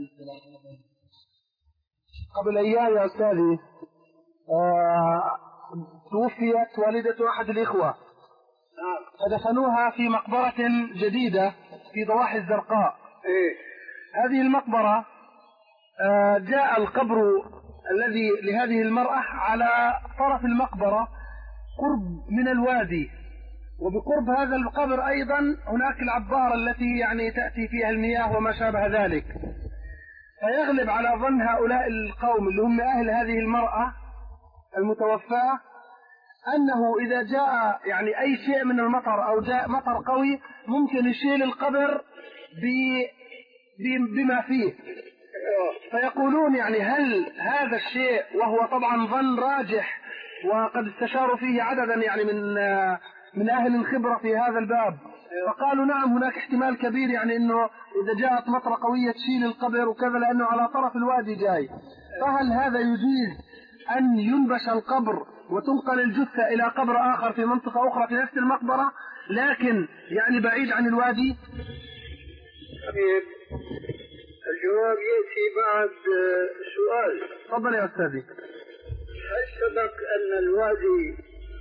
قبل ايام يا استاذي آه توفيت والدة احد الاخوة. نعم. فدفنوها في مقبرة جديدة في ضواحي الزرقاء. ايه. هذه المقبرة آه جاء القبر الذي لهذه المرأة على طرف المقبرة قرب من الوادي، وبقرب هذا القبر أيضا هناك العبارة التي يعني تأتي فيها المياه وما شابه ذلك. فيغلب على ظن هؤلاء القوم اللي هم أهل هذه المرأة المتوفاة أنه إذا جاء يعني أي شيء من المطر أو جاء مطر قوي ممكن يشيل القبر بما فيه. فيقولون يعني هل هذا الشيء، وهو طبعا ظن راجح وقد استشاروا فيه عددا يعني من من أهل الخبرة في هذا الباب، فقالوا نعم هناك احتمال كبير يعني أنه إذا جاءت مطرة قوية تشيل القبر وكذا، لأنه على طرف الوادي جاي. فهل هذا يجيز أن ينبش القبر وتنقل الجثة إلى قبر آخر في منطقة أخرى في نفس المقبرة لكن يعني بعيد عن الوادي؟ الجواب يأتي بعد سؤال. تفضل يا أستاذي. هل سبق أن الوادي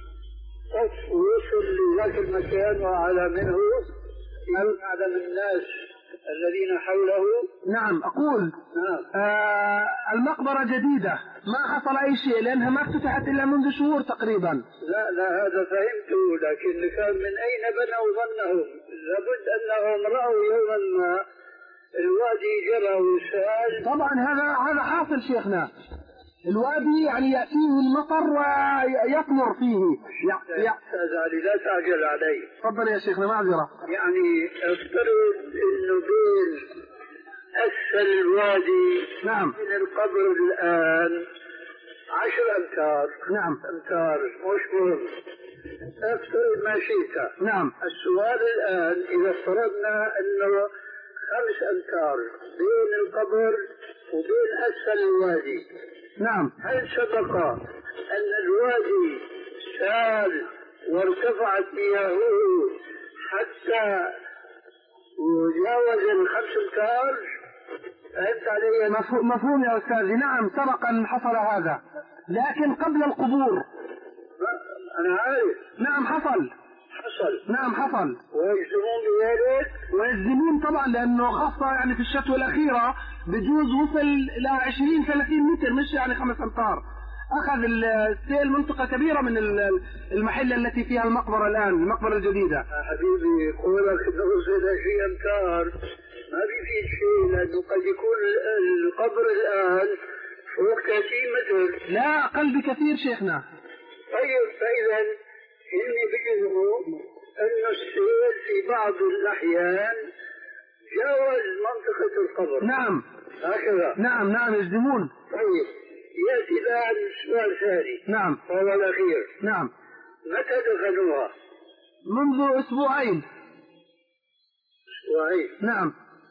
طف ووصل لذاك المكان وعلى منه عدم الناس الذين حوله؟ نعم أقول نعم. آه المقبرة جديدة، ما حصل أي شيء لأنها ما افتتحت إلا منذ شهور تقريبا. لا لا هذا فهمته، لكن كان من أين بنوا ظنهم؟ لابد أنهم رأوا يوما ما الوادي جرى وسال. طبعا هذا هذا حاصل شيخنا، الوادي يعني يأتيه المطر ويطمر فيه. يا أستاذ علي لا تعجل علي. تفضل يا شيخنا، معذرة. يعني افترض إنه بين أسفل الوادي نعم من القبر الآن عشر أمتار. نعم أمتار مش مهم، افترض ما شئت. نعم. السؤال الآن إذا افترضنا أنه خمس أمتار بين القبر وبين أسفل الوادي. نعم. هل سبق أن الوادي سال وارتفعت مياهه حتى وجاوز الخمس أمتار؟ فهمت علي؟ مفهوم يا أستاذي. نعم سبق أن حصل هذا، لكن قبل القبور. أنا عارف. نعم حصل. حصل. نعم حصل. ويجزمون بذلك؟ ويجزمون طبعا، لأنه خاصة يعني في الشتوى الأخيرة بجوز وصل إلى عشرين ثلاثين متر، مش يعني خمس أمتار. أخذ السيل منطقة كبيرة من المحلة التي فيها المقبرة الآن، المقبرة الجديدة. حبيبي قولك إنه وصل عشرين أمتار ما بيفيد شيء، لأنه قد يكون القبر الآن فوق ثلاثين متر. لا أقل بكثير شيخنا. طيب فإذا هم بيجزموا أنه السيل في بعض الأحيان جاوز منطقة القبر. نعم هكذا. نعم نعم يجزمون. طيب يأتي الآن سؤال ثاني. نعم. وهو الأخير. نعم. متى دفنوها؟ منذ أسبوعين. أسبوعين. نعم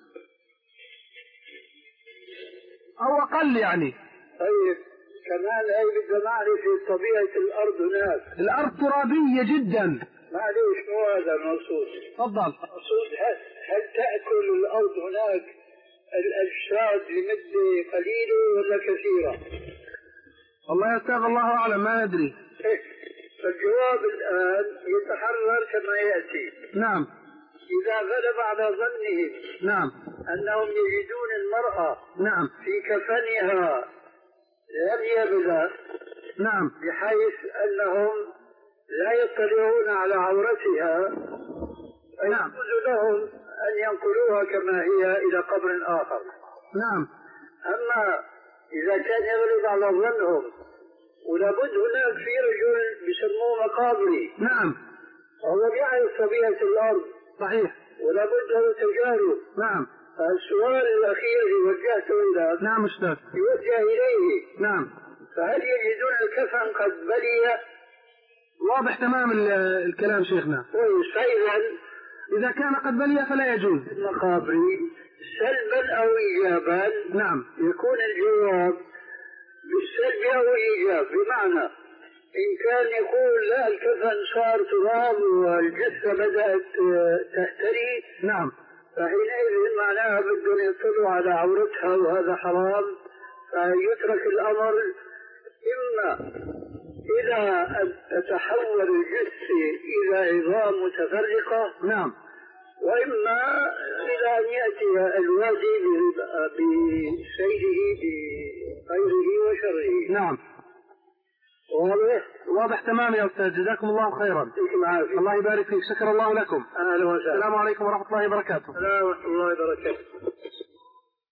أو أقل يعني. طيب كمان هي بدنا نعرف طبيعة الأرض هناك. الأرض ترابية جدا. معليش مو هذا المقصود. تفضل. المقصود هل, هل تأكل الأرض هناك الأجساد لمدة قليلة ولا كثيرة؟ والله يا أستاذ الله أعلم، ما ندري. إيه. فالجواب الآن يتحرر كما يأتي. نعم. إذا غلب على ظنهم نعم أنهم يجدون المرأة نعم في كفنها لم يبلغ، نعم بحيث أنهم لا يطلعون على عورتها، نعم فيجوز لهم أن ينقلوها كما هي إلى قبر آخر. نعم. أما إذا كان يغلب على ظنهم، ولابد هناك في رجل بيسموه مقابري، نعم، وهو بيعرف طبيعة الأرض، صحيح، ولابد له تجارب. نعم. السؤال الأخير اللي وجهته إلى نعم أستاذ، يوجه إليه، نعم، فهل يجدون الكفن قد بلي؟ واضح تمام الكلام شيخنا. كويس. فإذا إذا كان قد بلي فلا يجوز المقابري سلبا أو إيجابا، نعم، يكون الجواب بالسلب أو الإيجاب. بمعنى إن كان يقول لا الكفن صار تراب والجثة بدأت تهتري، نعم، فحينئذ معناها بدهم يطلعوا على عورتها وهذا حرام، فيترك الأمر إما إلى أن تتحول الجثة إلى عظام متفرقة، نعم، وإما إلى أن يأتي الوادي بسيره بخيره وشره. نعم، واضح؟ واضح تمام يا أستاذ، جزاكم الله خيرا. يعطيكم العافية. الله يبارك فيك، شكر الله لكم. أهلا وسهلا. السلام عليكم ورحمة الله وبركاته. السلام ورحمة الله وبركاته.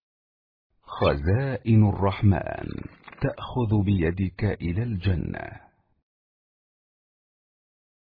خزائن الرحمن تأخذ بيدك إلى الجنة.